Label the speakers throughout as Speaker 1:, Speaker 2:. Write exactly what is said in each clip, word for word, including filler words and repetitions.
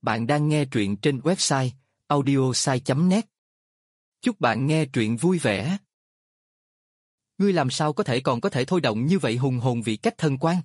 Speaker 1: Bạn đang nghe truyện trên website audiosai chấm net. Chúc bạn nghe truyện vui vẻ. Ngươi làm sao có thể còn có thể thôi động như vậy hùng hồn vị cách thần quan?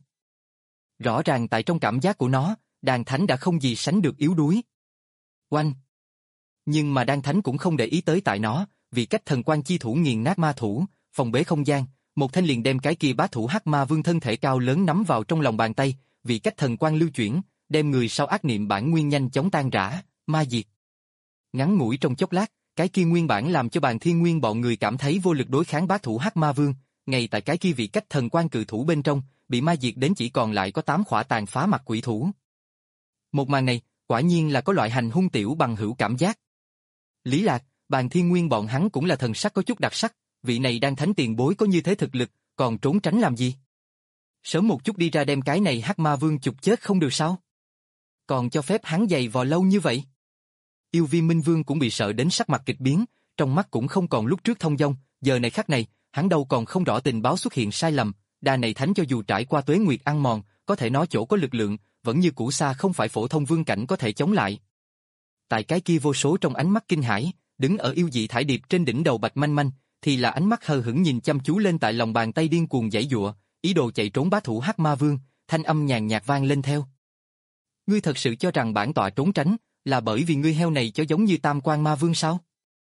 Speaker 1: Rõ ràng tại trong cảm giác của nó, đàn thánh đã không gì sánh được yếu đuối. Oanh! Nhưng mà đàn thánh cũng không để ý tới tại nó, vì cách thần quan chi thủ nghiền nát ma thủ, phòng bế không gian, một thanh liền đem cái kia bá thủ hắc ma vương thân thể cao lớn nắm vào trong lòng bàn tay, vì cách thần quan lưu chuyển, đem người sau ác niệm bản nguyên nhanh chóng tan rã, ma diệt. Ngắn ngủi trong chốc lát, cái kia nguyên bản làm cho bàn thiên nguyên bọn người cảm thấy vô lực đối kháng bá thủ hắc ma vương, ngay tại cái kia vị cách thần quan cự thủ bên trong, bị ma diệt đến chỉ còn lại có tám khỏa tàn phá mặt quỷ thủ. Một màn này, quả nhiên là có loại hành hung tiểu bằng hữu cảm giác. Lý Lạc, bàn thiên nguyên bọn hắn cũng là thần sắc có chút đặc sắc, vị này đang thánh tiền bối có như thế thực lực, còn trốn tránh làm gì? Sớm một chút đi ra đem cái này hắc ma vương chụp chết không được sao? Còn cho phép hắn giày vò lâu như vậy? Yêu Vi Minh Vương cũng bị sợ đến sắc mặt kịch biến, trong mắt cũng không còn lúc trước thông dong, giờ này khắc này, hắn đâu còn không rõ tình báo xuất hiện sai lầm, đà này thánh cho dù trải qua tuế nguyệt ăn mòn, có thể nói chỗ có lực lượng, vẫn như cũ xa không phải phổ thông vương cảnh có thể chống lại. Tại cái kia vô số trong ánh mắt kinh hãi, đứng ở yêu dị thải điệp trên đỉnh đầu Bạch Manh Manh, thì là ánh mắt hờ hững nhìn chăm chú lên tại lòng bàn tay điên cuồng giãy giụa, ý đồ chạy trốn bá thủ hắc ma vương, thanh âm nhàn nhạt vang lên theo. Ngươi thật sự cho rằng bản tọa trốn tránh, là bởi vì ngươi heo này cho giống như tam quan ma vương sao?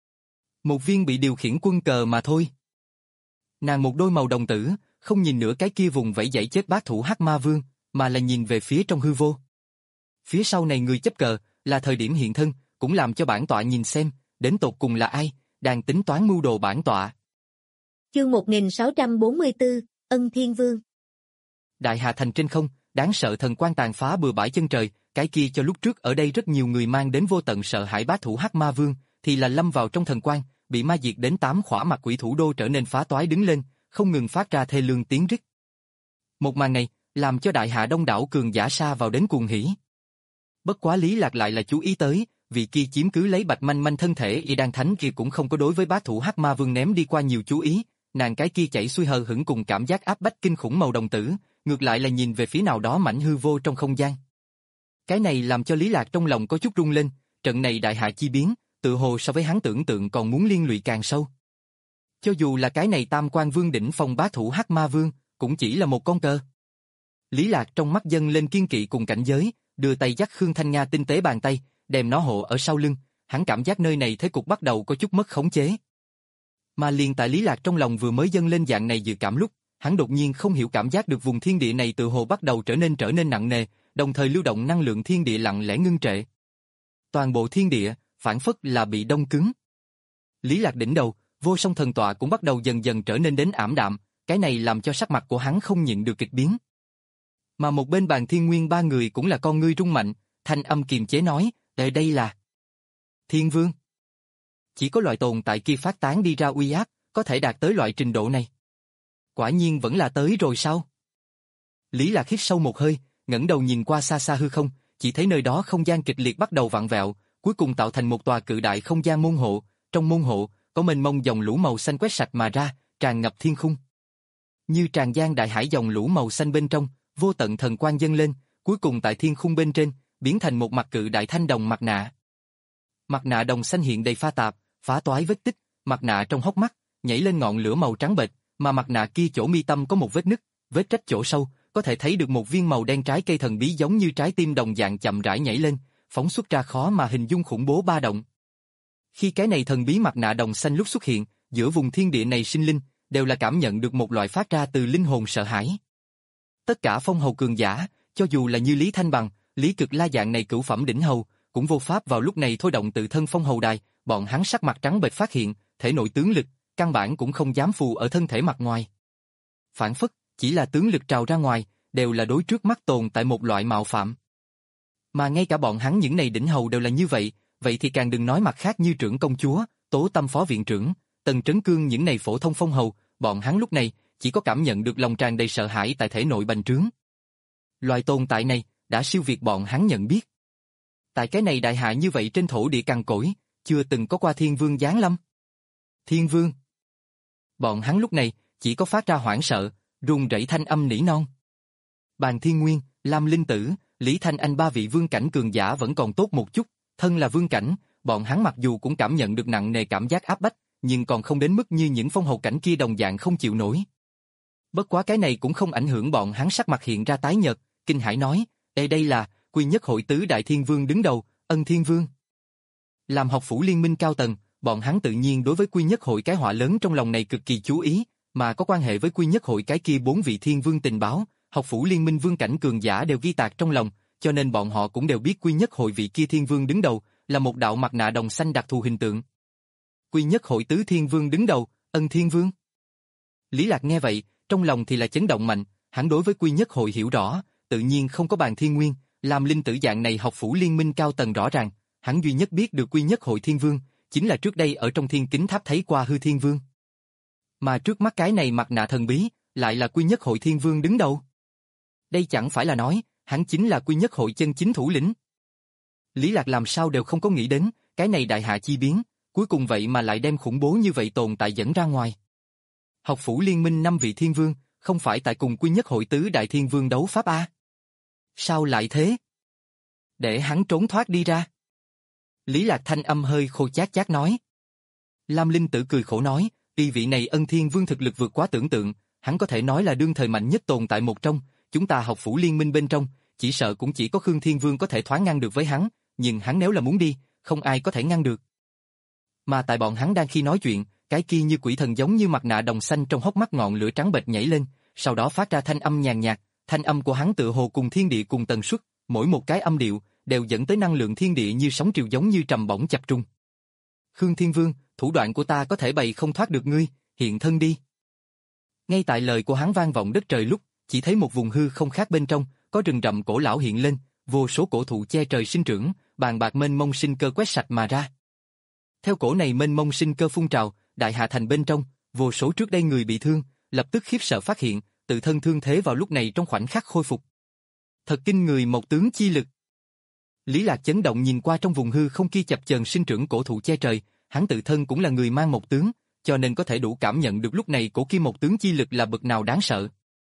Speaker 1: Một viên bị điều khiển quân cờ mà thôi. Nàng một đôi màu đồng tử, không nhìn nữa cái kia vùng vẫy dãy chết bá thủ hắc ma vương, mà là nhìn về phía trong hư vô. Phía sau này người chấp cờ, là thời điểm hiện thân, cũng làm cho bản tọa nhìn xem, đến tột cùng là ai, đang tính toán mưu đồ bản tọa.
Speaker 2: Chương một nghìn sáu trăm bốn mươi tư, Ân Thiên Vương.
Speaker 1: Đại Hà Thành trên không, đáng sợ thần quan tàn phá bừa bãi chân trời, cái kia cho lúc trước ở đây rất nhiều người mang đến vô tận sợ hãi bá thủ hắc ma vương, thì là lâm vào trong thần quan, bị ma diệt đến tám khỏa mặt quỷ thủ đô trở nên phá toái đứng lên, không ngừng phát ra thê lương tiếng rít. Một màn này, làm cho đại hạ đông đảo cường giả sa vào đến cuồng hỉ. Bất quá Lý Lạc lại là chú ý tới, vì kia chiếm cứ lấy Bạch Manh Manh thân thể y đan thánh kia cũng không có đối với bá thủ hắc ma vương ném đi qua nhiều chú ý, nàng cái kia chảy xuôi hờ hững cùng cảm giác áp bách kinh khủng màu đồng tử, ngược lại là nhìn về phía nào đó mảnh hư vô trong không gian. Cái này làm cho Lý Lạc trong lòng có chút rung lên, trận này đại hạ chi biến, tự hồ so với hắn tưởng tượng còn muốn liên lụy càng sâu. Cho dù là cái này tam quan vương đỉnh phong bá thủ hắc ma vương, cũng chỉ là một con cờ. Lý Lạc trong mắt dâng lên kiên kỵ cùng cảnh giới, đưa tay dắt Khương Thanh Nga tinh tế bàn tay, đem nó hộ ở sau lưng, hắn cảm giác nơi này thế cục bắt đầu có chút mất khống chế. Mà liền tại Lý Lạc trong lòng vừa mới dâng lên dạng này dự cảm lúc, hắn đột nhiên không hiểu cảm giác được vùng thiên địa này tự hồ bắt đầu trở nên trở nên nặng nề, đồng thời lưu động năng lượng thiên địa lặng lẽ ngưng trệ. Toàn bộ thiên địa, phản phất là bị đông cứng. Lý Lạc đỉnh đầu, vô song thần tọa cũng bắt đầu dần dần trở nên đến ảm đạm, cái này làm cho sắc mặt của hắn không nhịn được kịch biến. Mà một bên bàn thiên nguyên ba người cũng là con ngươi rung mạnh, thanh âm kiềm chế nói, đây đây là Thiên Vương. Chỉ có loại tồn tại kia phát tán đi ra uy áp, có thể đạt tới loại trình độ này. Quả nhiên vẫn là tới rồi sao? Lý Lạc hít sâu một hơi, ngẩng đầu nhìn qua xa xa hư không, chỉ thấy nơi đó không gian kịch liệt bắt đầu vặn vẹo, cuối cùng tạo thành một tòa cự đại không gian môn hộ, trong môn hộ có mênh mông dòng lũ màu xanh quét sạch mà ra, tràn ngập thiên khung. Như tràn gian đại hải dòng lũ màu xanh bên trong, vô tận thần quang dâng lên, cuối cùng tại thiên khung bên trên, biến thành một mặt cự đại thanh đồng mặt nạ. Mặt nạ đồng xanh hiện đầy pha tạp, phá toái vết tích, mặt nạ trong hốc mắt nhảy lên ngọn lửa màu trắng bệch, mà mặt nạ kia chỗ mi tâm có một vết nứt, vết rách chỗ sâu, có thể thấy được một viên màu đen trái cây thần bí giống như trái tim đồng dạng chậm rãi nhảy lên, phóng xuất ra khó mà hình dung khủng bố ba động. Khi cái này thần bí mặt nạ đồng xanh lúc xuất hiện, giữa vùng thiên địa này sinh linh đều là cảm nhận được một loại phát ra từ linh hồn sợ hãi. Tất cả phong hầu cường giả, cho dù là như Lý Thanh Bằng, Lý Cực La dạng này cửu phẩm đỉnh hầu, cũng vô pháp vào lúc này thôi động tự thân phong hầu đài, bọn hắn sắc mặt trắng bệch phát hiện, thể nội tướng lực, căn bản cũng không dám phù ở thân thể mặt ngoài. Phản phất, chỉ là tướng lực trào ra ngoài, đều là đối trước mắt tồn tại một loại mạo phạm. Mà ngay cả bọn hắn những này đỉnh hầu đều là như vậy, vậy thì càng đừng nói mặt khác như trưởng công chúa, Tố Tâm phó viện trưởng, Tần Trấn Cương những này phổ thông phong hầu, bọn hắn lúc này chỉ có cảm nhận được lòng tràn đầy sợ hãi tại thể nội bành trướng. Loại tồn tại này đã siêu việt bọn hắn nhận biết. Tại cái này đại hạ như vậy trên thổ địa cằn cỗi, chưa từng có qua Thiên Vương giáng lâm. Thiên Vương. Bọn hắn lúc này chỉ có phát ra hoảng sợ, run rẩy thanh âm nỉ non. Bàn Thiên Nguyên, Lam Linh Tử, Lý Thanh Anh ba vị vương cảnh cường giả vẫn còn tốt một chút, thân là vương cảnh, bọn hắn mặc dù cũng cảm nhận được nặng nề cảm giác áp bách, nhưng còn không đến mức như những phong hầu cảnh kia đồng dạng không chịu nổi. Bất quá cái này cũng không ảnh hưởng bọn hắn sắc mặt hiện ra tái nhợt, kinh hãi nói, Ê đây là, Quy Nhất Hội tứ đại thiên vương đứng đầu, Ân Thiên Vương. Làm học phủ liên minh cao tầng, bọn hắn tự nhiên đối với Quy Nhất Hội cái họa lớn trong lòng này cực kỳ chú ý, mà có quan hệ với Quy Nhất Hội cái kia bốn vị thiên vương tình báo, học phủ liên minh vương cảnh cường giả đều ghi tạc trong lòng, cho nên bọn họ cũng đều biết Quy Nhất Hội vị kia thiên vương đứng đầu, là một đạo mặt nạ đồng xanh đặc thù hình tượng. Quy Nhất Hội tứ thiên vương đứng đầu, Ân Thiên Vương. Lý Lạc nghe vậy, trong lòng thì là chấn động mạnh, hắn đối với Quy Nhất Hội hiểu rõ, tự nhiên không có bàn thiên nguyên, làm linh tử dạng này học phủ liên minh cao tầng rõ ràng, hắn duy nhất biết được Quy Nhất Hội thiên vương, chính là trước đây ở trong thiên kính tháp thấy qua hư thiên vương. Mà trước mắt cái này mặt nạ thần bí, lại là Quy Nhất Hội thiên vương đứng đầu. Đây chẳng phải là nói, hắn chính là Quy Nhất Hội chân chính thủ lĩnh. Lý Lạc làm sao đều không có nghĩ đến, cái này đại hạ chi biến, cuối cùng vậy mà lại đem khủng bố như vậy tồn tại dẫn ra ngoài. Học phủ liên minh năm vị thiên vương, không phải tại cùng Quy Nhất Hội tứ đại thiên vương đấu pháp a? Sao lại thế? Để hắn trốn thoát đi ra. Lý Lạc thanh âm hơi khô chát chát nói. Lam Linh Tử cười khổ nói, y vị này Ân Thiên Vương thực lực vượt quá tưởng tượng, hắn có thể nói là đương thời mạnh nhất tồn tại một trong, chúng ta học phủ liên minh bên trong, chỉ sợ cũng chỉ có Khương Thiên Vương có thể thoáng ngăn được với hắn, nhưng hắn nếu là muốn đi, không ai có thể ngăn được. Mà tại bọn hắn đang khi nói chuyện, cái kia như quỷ thần giống như mặt nạ đồng xanh trong hốc mắt ngọn lửa trắng bệch nhảy lên, sau đó phát ra thanh âm nhàn nhạt, thanh âm của hắn tựa hồ cùng thiên địa cùng tần suất, mỗi một cái âm điệu đều dẫn tới năng lượng thiên địa như sóng triều giống như trầm bổng chập trung. Khương Thiên Vương, thủ đoạn của ta có thể bày không thoát được ngươi, hiện thân đi. Ngay tại lời của hắn vang vọng đất trời lúc, chỉ thấy một vùng hư không khác bên trong, có rừng rậm cổ lão hiện lên, vô số cổ thụ che trời sinh trưởng, bàn bạc mênh mông sinh cơ quét sạch mà ra. Theo cổ này mênh mông sinh cơ phun trào, đại hạ thành bên trong, vô số trước đây người bị thương, lập tức khiếp sợ phát hiện, tự thân thương thế vào lúc này trong khoảnh khắc khôi phục. Thật kinh người một tướng chi lực. Lý Lạc chấn động nhìn qua trong vùng hư không kia chập chờn sinh trưởng cổ thụ che trời, hắn tự thân cũng là người mang một tướng, cho nên có thể đủ cảm nhận được lúc này cổ kia một tướng chi lực là bậc nào đáng sợ.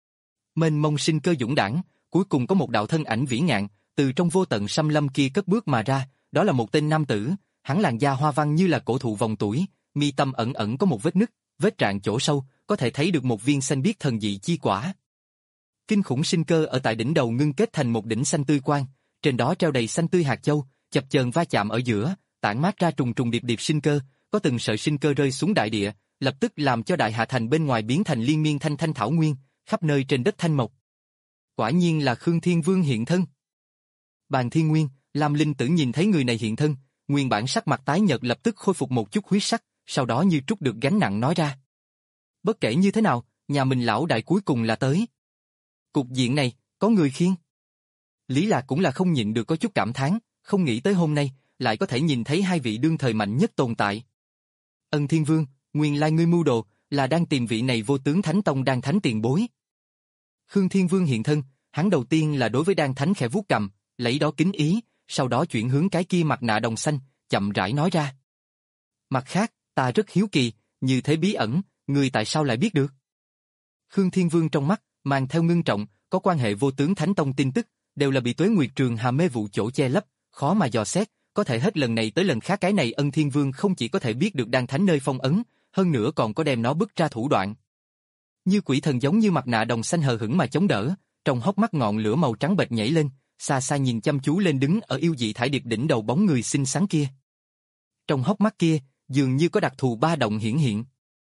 Speaker 1: Mênh mông sinh cơ dũng đãng, cuối cùng có một đạo thân ảnh vĩ ngạn, từ trong vô tận xâm lâm kia cất bước mà ra, đó là một tên nam tử, hắn làn da hoa văn như là cổ thụ vòng tuổi, mi tâm ẩn ẩn có một vết nứt, vết rạn chỗ sâu, có thể thấy được một viên xanh biếc thần dị chi quả. Kinh khủng sinh cơ ở tại đỉnh đầu ngưng kết thành một đỉnh xanh tươi quang, trên đó treo đầy xanh tươi hạt châu, chập chờn va chạm ở giữa, tản mát ra trùng trùng điệp điệp sinh cơ, có từng sợi sinh cơ rơi xuống đại địa, lập tức làm cho đại hạ thành bên ngoài biến thành liên miên thanh thanh thảo nguyên, khắp nơi trên đất thanh mộc. Quả nhiên là Khương Thiên Vương hiện thân. Bàn Thiên Nguyên, Lam Linh Tử nhìn thấy người này hiện thân, nguyên bản sắc mặt tái nhợt lập tức khôi phục một chút huyết sắc, sau đó như trút được gánh nặng nói ra. Bất kể như thế nào, nhà mình lão đại cuối cùng là tới. Cục diện này, có người khiêng. Lý Lạc cũng là không nhịn được có chút cảm thán, không nghĩ tới hôm nay, lại có thể nhìn thấy hai vị đương thời mạnh nhất tồn tại. Ân Thiên Vương, nguyên lai ngươi mưu đồ, là đang tìm vị này vô tướng Thánh Tông Đan Thánh tiền bối. Khương Thiên Vương hiện thân, hắn đầu tiên là đối với Đan Thánh khẽ vuốt cầm, lấy đó kính ý, sau đó chuyển hướng cái kia mặt nạ đồng xanh, chậm rãi nói ra. Mặt khác, ta rất hiếu kỳ, như thế bí ẩn, ngươi tại sao lại biết được? Khương Thiên Vương trong mắt, mang theo ngưng trọng, có quan hệ vô tướng Thánh Tông tin tức, đều là bị Tuế Nguyệt Trường Hà mê vụ chỗ che lấp, khó mà dò xét, có thể hết lần này tới lần khác cái này Ân Thiên Vương không chỉ có thể biết được Đan Thánh nơi phong ấn, hơn nữa còn có đem nó bứt ra thủ đoạn. Như quỷ thần giống như mặt nạ đồng xanh hờ hững mà chống đỡ, trong hốc mắt ngọn lửa màu trắng bệch nhảy lên, xa xa nhìn chăm chú lên đứng ở yêu dị thải điệp đỉnh đầu bóng người xinh xắn kia. Trong hốc mắt kia, dường như có đặc thù ba động hiển hiện.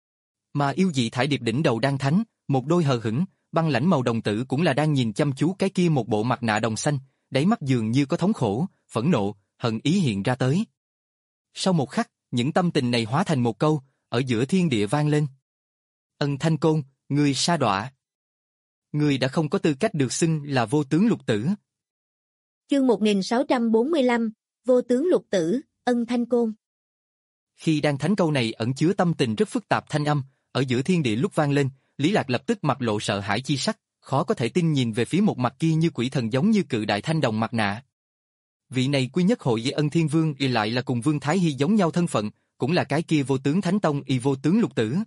Speaker 1: Mà yêu dị thải điệp đỉnh đầu Đan Thánh, một đôi hờ hững, băng lãnh màu đồng tử cũng là đang nhìn chăm chú cái kia một bộ mặt nạ đồng xanh, đáy mắt dường như có thống khổ, phẫn nộ, hận ý hiện ra tới. Sau một khắc, những tâm tình này hóa thành một câu, ở giữa thiên địa vang lên. Ân Thanh Côn, người sa đọa. Người đã không có tư cách được xưng là vô tướng lục tử.
Speaker 2: Chương một nghìn sáu trăm bốn mươi lăm, vô tướng lục tử, Ân Thanh Côn.
Speaker 1: Khi Đan Thánh câu này ẩn chứa tâm tình rất phức tạp thanh âm, ở giữa thiên địa lúc vang lên, Lý Lạc lập tức mặt lộ sợ hãi chi sắc, khó có thể tin nhìn về phía một mặt kia như quỷ thần giống như cự đại thanh đồng mặt nạ. Vị này Quy Nhất Hội với Ân Thiên Vương y lại là cùng Vương Thái Hy giống nhau thân phận, cũng là cái kia vô tướng Thánh Tông y vô tướng lục tử.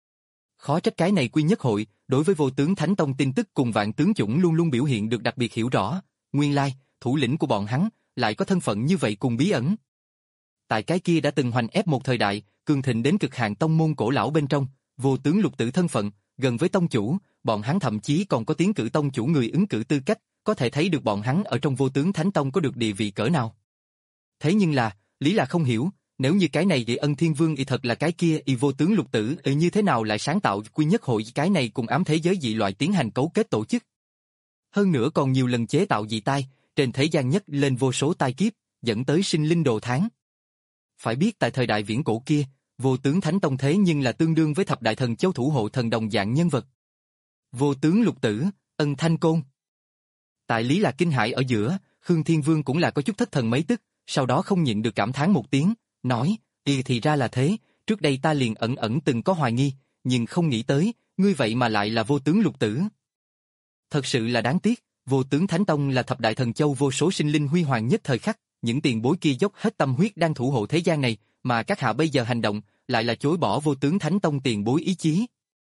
Speaker 1: Khó trách cái này Quy Nhất Hội, đối với vô tướng Thánh Tông tin tức cùng vạn tướng chủng luôn luôn biểu hiện được đặc biệt hiểu rõ, nguyên lai, thủ lĩnh của bọn hắn, lại có thân phận như vậy cùng bí ẩn. Tại cái kia đã từng hoành ép một thời đại, cường thịnh đến cực hạn tông môn cổ lão bên trong, vô tướng lục tử thân phận, gần với tông chủ, bọn hắn thậm chí còn có tiến cử tông chủ người ứng cử tư cách, có thể thấy được bọn hắn ở trong vô tướng thánh tông có được địa vị cỡ nào. Thế nhưng là, Lý là không hiểu, nếu như cái này thì ân thiên vương y thật là cái kia y vô tướng lục tử y như thế nào lại sáng tạo quy nhất hội cái này cùng ám thế giới dị loại tiến hành cấu kết tổ chức. Hơn nữa còn nhiều lần chế tạo dị tai, trên thế gian nhất lên vô số tai kiếp, dẫn tới sinh linh đồ tháng. Phải biết tại thời đại viễn cổ kia, vô tướng thánh tông thế nhưng là tương đương với thập đại thần châu thủ hộ thần đồng dạng nhân vật. Vô tướng lục tử, ân thanh côn. Tại Lý Lạc kinh hãi ở giữa, Khương Thiên Vương cũng là có chút thất thần mấy tức, sau đó không nhịn được cảm thán một tiếng, nói, y thì ra là thế, trước đây ta liền ẩn ẩn từng có hoài nghi, nhưng không nghĩ tới, ngươi vậy mà lại là vô tướng lục tử. Thật sự là đáng tiếc, vô tướng thánh tông là thập đại thần châu vô số sinh linh huy hoàng nhất thời khắc, những tiền bối kia dốc hết tâm huyết đang thủ hộ thế gian này, mà các hạ bây giờ hành động, lại là chối bỏ vô tướng thánh tông tiền bối ý chí.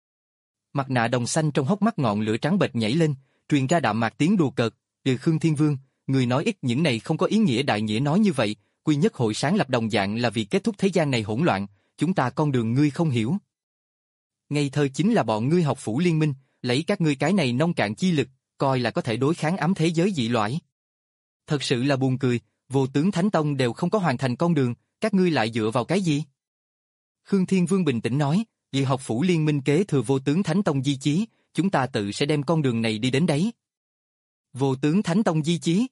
Speaker 1: Mặt nạ đồng xanh trong hốc mắt ngọn lửa trắng bệch nhảy lên, truyền ra đạm mạc tiếng đùa cợt, từ Khương Thiên Vương, người nói ít những này không có ý nghĩa đại nghĩa nói như vậy, quy nhất hội sáng lập đồng dạng là vì kết thúc thế gian này hỗn loạn, chúng ta con đường ngươi không hiểu. Ngây thơ chính là bọn ngươi học phủ liên minh, lấy các ngươi cái này nông cạn chi lực, coi là có thể đối kháng ám thế giới dị loại. Thật sự là buồn cười, vô tướng thánh tông đều không có hoàn thành con đường, các ngươi lại dựa vào cái gì? Khương Thiên Vương bình tĩnh nói, vì học phủ liên minh kế thừa vô tướng thánh tông di chí, chúng ta tự sẽ đem con đường này đi đến đấy. Vô tướng thánh tông di chí.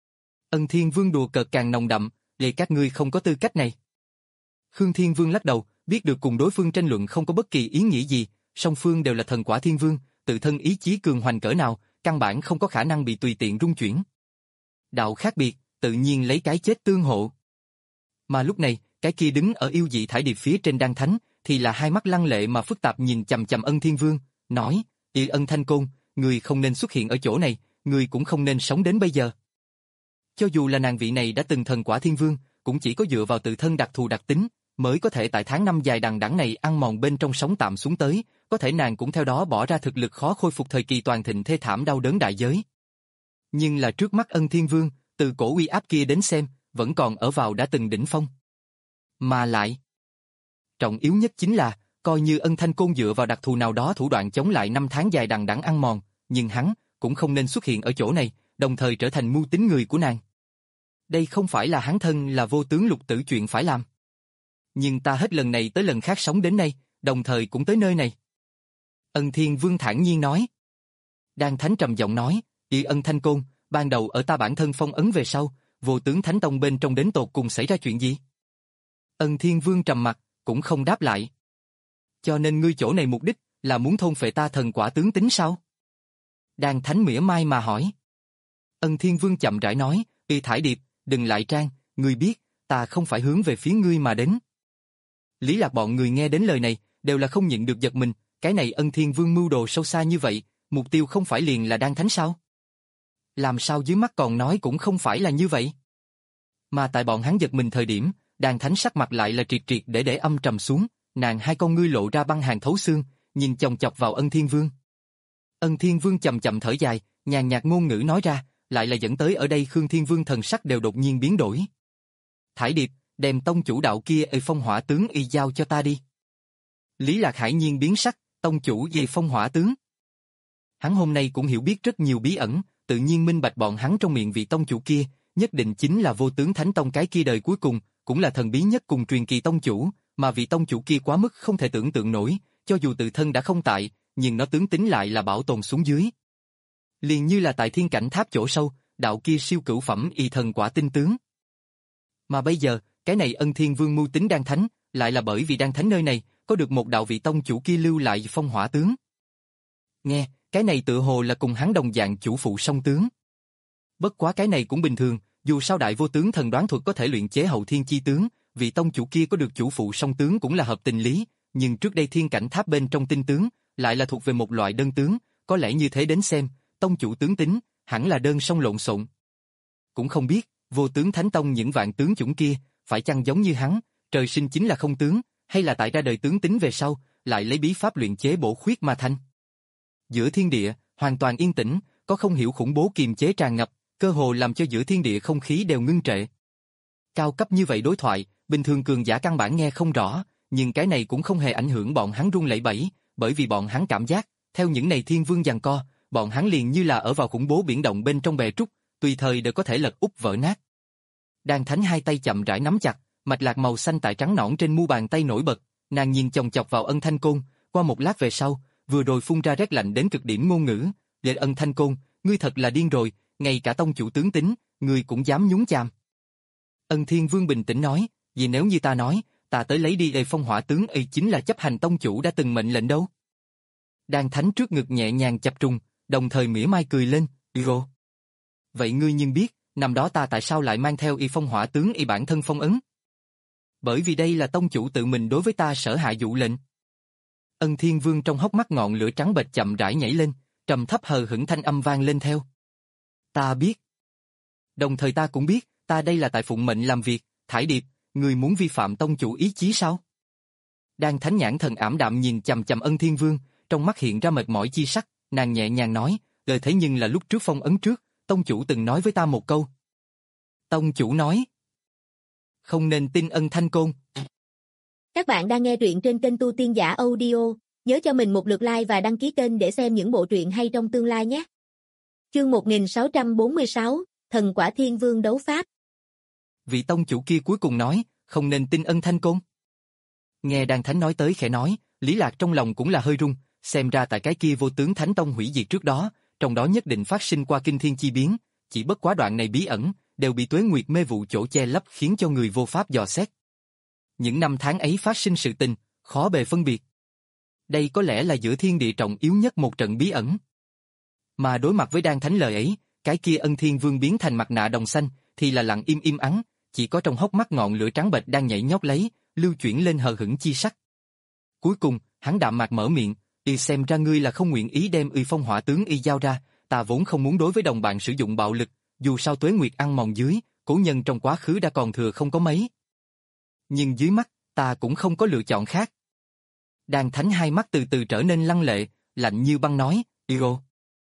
Speaker 1: Ân Thiên Vương đùa cợt càng nồng đậm, vậy các ngươi không có tư cách này. Khương Thiên Vương lắc đầu, biết được cùng đối phương tranh luận không có bất kỳ ý nghĩa gì, song phương đều là thần quả thiên vương, tự thân ý chí cường hoành cỡ nào, căn bản không có khả năng bị tùy tiện rung chuyển. Đạo khác biệt, tự nhiên lấy cái chết tương hộ. Mà lúc này, cái kia đứng ở yêu dị thải điệp phía trên đan thánh, thì là hai mắt lăng lệ mà phức tạp nhìn chằm chằm Ân Thiên Vương, nói, Y Ân Thanh Côn, người không nên xuất hiện ở chỗ này, người cũng không nên sống đến bây giờ. Cho dù là nàng vị này đã từng thần quả thiên vương, cũng chỉ có dựa vào tự thân đặc thù đặc tính, mới có thể tại tháng năm dài đằng đẵng này ăn mòn bên trong sống tạm xuống tới, có thể nàng cũng theo đó bỏ ra thực lực khó khôi phục thời kỳ toàn thịnh thê thảm đau đớn đại giới. Nhưng là trước mắt Ân Thiên Vương, từ cổ uy áp kia đến xem, vẫn còn ở vào đã từng đỉnh phong. Mà lại, trọng yếu nhất chính là, coi như Ân Thanh Côn dựa vào đặc thù nào đó thủ đoạn chống lại năm tháng dài đằng đẵng ăn mòn, nhưng hắn cũng không nên xuất hiện ở chỗ này, đồng thời trở thành mưu tính người của nàng. Đây không phải là hắn thân là vô tướng lục tử chuyện phải làm. Nhưng ta hết lần này tới lần khác sống đến nay, đồng thời cũng tới nơi này. Ân Thiên Vương thản nhiên nói. Đan Thánh trầm giọng nói, Y Ân Thanh Côn, ban đầu ở ta bản thân phong ấn về sau, vô tướng Thánh Tông bên trong đến tột cùng xảy ra chuyện gì? Ân Thiên Vương trầm mặt, cũng không đáp lại. Cho nên ngươi chỗ này mục đích, là muốn thôn phệ ta thần quả tướng tính sao? Đan Thánh mỉa mai mà hỏi. Ân Thiên Vương chậm rãi nói, Y Thải Điệp, đừng lại trang, ngươi biết, ta không phải hướng về phía ngươi mà đến. Lý Lạc bọn người nghe đến lời này, đều là không nhịn được giật mình, cái này Ân Thiên Vương mưu đồ sâu xa như vậy, mục tiêu không phải liền là Đan Thánh sao? Làm sao dưới mắt còn nói cũng không phải là như vậy? Mà tại bọn hắn giật mình thời điểm, Đan Thánh sắc mặt lại là triệt triệt để để âm trầm xuống, nàng hai con ngươi lộ ra băng hàn thấu xương, nhìn chòng chọc vào Ân Thiên Vương. Ân Thiên Vương chậm chậm thở dài, nhàn nhạt ngôn ngữ nói ra, lại là dẫn tới ở đây Khương Thiên Vương thần sắc đều đột nhiên biến đổi. Thải Điệp, đem tông chủ đạo kia ở phong hỏa tướng y giao cho ta đi. Lý Lạc Hải nhiên biến sắc, tông chủ về phong hỏa tướng. Hắn hôm nay cũng hiểu biết rất nhiều bí ẩn, tự nhiên minh bạch bọn hắn trong miệng vị tông chủ kia, nhất định chính là vô tướng thánh tông cái kia đời cuối cùng, cũng là thần bí nhất cùng truyền kỳ tông chủ, mà vị tông chủ kia quá mức không thể tưởng tượng nổi, cho dù tự thân đã không tại, nhưng nó tướng tính lại là bảo tồn xuống dưới. Liền như là tại thiên cảnh tháp chỗ sâu, đạo kia siêu cửu phẩm y thần quả tinh tướng. Mà bây giờ, cái này Ân Thiên Vương mưu tính Đan Thánh, lại là bởi vì Đan Thánh nơi này, có được một đạo vị tông chủ kia lưu lại phong hỏa tướng. Nghe, cái này tựa hồ là cùng hắn đồng dạng chủ phụ song tướng. Bất quá cái này cũng bình thường, dù sao đại vô tướng thần đoán thuật có thể luyện chế hậu thiên chi tướng, vị tông chủ kia có được chủ phụ song tướng cũng là hợp tình lý, nhưng trước đây thiên cảnh tháp bên trong tinh tướng, lại là thuộc về một loại đơn tướng, có lẽ như thế đến xem, tông chủ tướng tính, hẳn là đơn song lộn xộn. Cũng không biết, vô tướng thánh tông những vạn tướng chủng kia, phải chăng giống như hắn, trời sinh chính là không tướng, hay là tại ra đời tướng tính về sau, lại lấy bí pháp luyện chế bổ khuyết mà thành. Giữa thiên địa, hoàn toàn yên tĩnh, có không hiểu khủng bố kiềm chế tràn ngập, cơ hồ làm cho giữa thiên địa không khí đều ngưng trệ. Cao cấp như vậy đối thoại, bình thường cường giả căn bản nghe không rõ, nhưng cái này cũng không hề ảnh hưởng bọn hắn run lẩy bẩy, bởi vì bọn hắn cảm giác, theo những này thiên vương giằng co, bọn hắn liền như là ở vào khủng bố biển động bên trong bè trúc, tùy thời đều có thể lật úp vỡ nát. Đan Thánh hai tay chậm rãi nắm chặt, mạch lạc màu xanh tại trắng nõn trên mu bàn tay nổi bật, nàng nhìn chòng chọc vào Ân Thanh Côn, qua một lát về sau, vừa rồi phun ra rét lạnh đến cực điểm ngôn ngữ, "Để Ân Thanh Côn, ngươi thật là điên rồi, ngay cả tông chủ tướng tính, ngươi cũng dám nhúng chàm." Ân Thiên Vương bình tĩnh nói, "Vì nếu như ta nói, ta tới lấy đi Ê Phong Hỏa tướng ấy chính là chấp hành tông chủ đã từng mệnh lệnh đâu." Đan Thánh trước ngực nhẹ nhàng chập trùng, đồng thời mỉa mai cười lên, "Rồ. Vậy ngươi nhưng biết, năm đó ta tại sao lại mang theo Y Phong Hỏa tướng y bản thân phong ấn? Bởi vì đây là tông chủ tự mình đối với ta sở hạ dụ lệnh." Ân Thiên Vương trong hốc mắt ngọn lửa trắng bệch chậm rãi nhảy lên, trầm thấp hờ hững thanh âm vang lên theo. "Ta biết. Đồng thời ta cũng biết, ta đây là tại phụng mệnh làm việc, Thải Điệp, ngươi muốn vi phạm tông chủ ý chí sao?" Đan Thánh nhãn thần ảm đạm nhìn chằm chằm Ân Thiên Vương, trong mắt hiện ra mệt mỏi chi sắc, nàng nhẹ nhàng nói, "Lời thế nhưng là lúc trước phong ấn trước, tông chủ từng nói với ta một câu." Tông chủ nói, "Không nên tin Ân Thanh Côn."
Speaker 2: Các bạn đang nghe truyện trên kênh Tu Tiên Giả Audio, nhớ cho mình một lượt like và đăng ký kênh để xem những bộ truyện hay trong tương lai nhé. Chương một nghìn sáu trăm bốn mươi sáu, Thần Quả Thiên Vương đấu pháp.
Speaker 1: Vị tông chủ kia cuối cùng nói, "Không nên tin Ân Thanh Côn." Nghe Đan Thánh nói tới khẽ nói, Lý Lạc trong lòng cũng là hơi rung, xem ra tại cái kia vô tướng Thánh Tông hủy diệt trước đó, trong đó nhất định phát sinh qua kinh thiên chi biến, chỉ bất quá đoạn này bí ẩn, đều bị tuế nguyệt mê vụ chỗ che lấp khiến cho người vô pháp dò xét. Những năm tháng ấy phát sinh sự tình, khó bề phân biệt. Đây có lẽ là giữa thiên địa trọng yếu nhất một trận bí ẩn. Mà đối mặt với Đan Thánh lời ấy, cái kia Ân Thiên Vương biến thành mặt nạ đồng xanh, thì là lặng im im ắng, chỉ có trong hốc mắt ngọn lửa trắng bệch đang nhảy nhót lấy, lưu chuyển lên hờ hững chi sắc. Cuối cùng, hắn đạm mạc mở miệng, "Y xem ra ngươi là không nguyện ý đem Y Phong Hỏa tướng y giao ra, ta vốn không muốn đối với đồng bạn sử dụng bạo lực, dù sao tuế nguyệt ăn mòn dưới, cố nhân trong quá khứ đã còn thừa không có mấy. Nhưng dưới mắt, ta cũng không có lựa chọn khác." Đan Thánh hai mắt từ từ trở nên lăng lệ, lạnh như băng nói, "Iro,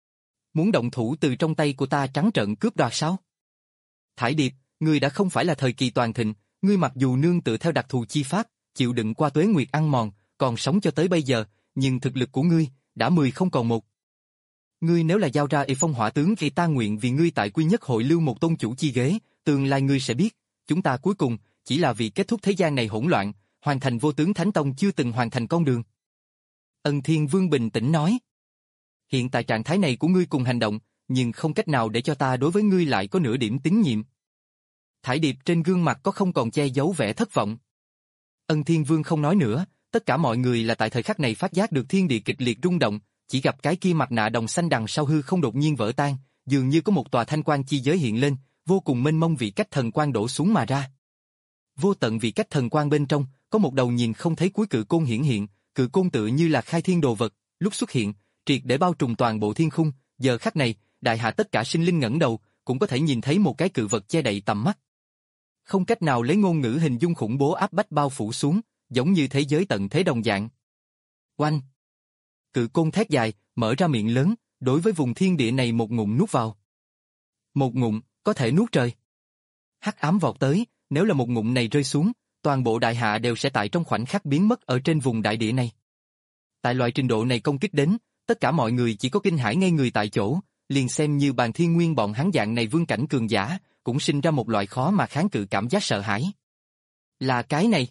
Speaker 1: muốn động thủ từ trong tay của ta trắng trợn cướp đoạt sao? Thải Điệp, ngươi đã không phải là thời kỳ toàn thịnh, ngươi mặc dù nương tựa theo đặc thù chi pháp, chịu đựng qua tuế nguyệt ăn mòn, còn sống cho tới bây giờ, nhưng thực lực của ngươi đã mười không còn một. Ngươi nếu là giao ra Y Phong Hỏa tướng thì ta nguyện vì ngươi tại Quy Nhất Hội lưu một tôn chủ chi ghế, tương lai ngươi sẽ biết, chúng ta cuối cùng chỉ là vì kết thúc thế gian này hỗn loạn, hoàn thành vô tướng Thánh Tông chưa từng hoàn thành con đường." Ân Thiên Vương bình tĩnh nói, "Hiện tại trạng thái này của ngươi cùng hành động, nhưng không cách nào để cho ta đối với ngươi lại có nửa điểm tín nhiệm." Thải Điệp trên gương mặt có không còn che giấu vẻ thất vọng. Ân Thiên Vương không nói nữa, tất cả mọi người là tại thời khắc này phát giác được thiên địa kịch liệt rung động, chỉ gặp cái kia mặt nạ đồng xanh đằng sau hư không đột nhiên vỡ tan, dường như có một tòa thanh quan chi giới hiện lên, vô cùng mênh mông vị cách thần quan đổ xuống mà ra. Vô tận vị cách thần quan bên trong, có một đầu nhìn không thấy cuối cự côn hiển hiện, cự côn tự như là khai thiên đồ vật, lúc xuất hiện, triệt để bao trùm toàn bộ thiên khung, giờ khắc này, đại hạ tất cả sinh linh ngẩng đầu, cũng có thể nhìn thấy một cái cự vật che đậy tầm mắt. Không cách nào lấy ngôn ngữ hình dung khủng bố áp bách bao phủ xuống, giống như thế giới tận thế đồng dạng. Oanh! Cự côn thét dài, mở ra miệng lớn, đối với vùng thiên địa này một ngụm nuốt vào. Một ngụm, có thể nuốt trời. Hắc ám vọt tới, nếu là một ngụm này rơi xuống, toàn bộ đại hạ đều sẽ tại trong khoảnh khắc biến mất ở trên vùng đại địa này. Tại loại trình độ này công kích đến, tất cả mọi người chỉ có kinh hãi ngây người tại chỗ, liền xem như Bàn Thiên Nguyên bọn hắn dạng này vương cảnh cường giả, cũng sinh ra một loại khó mà kháng cự cảm giác sợ hãi. Là cái này.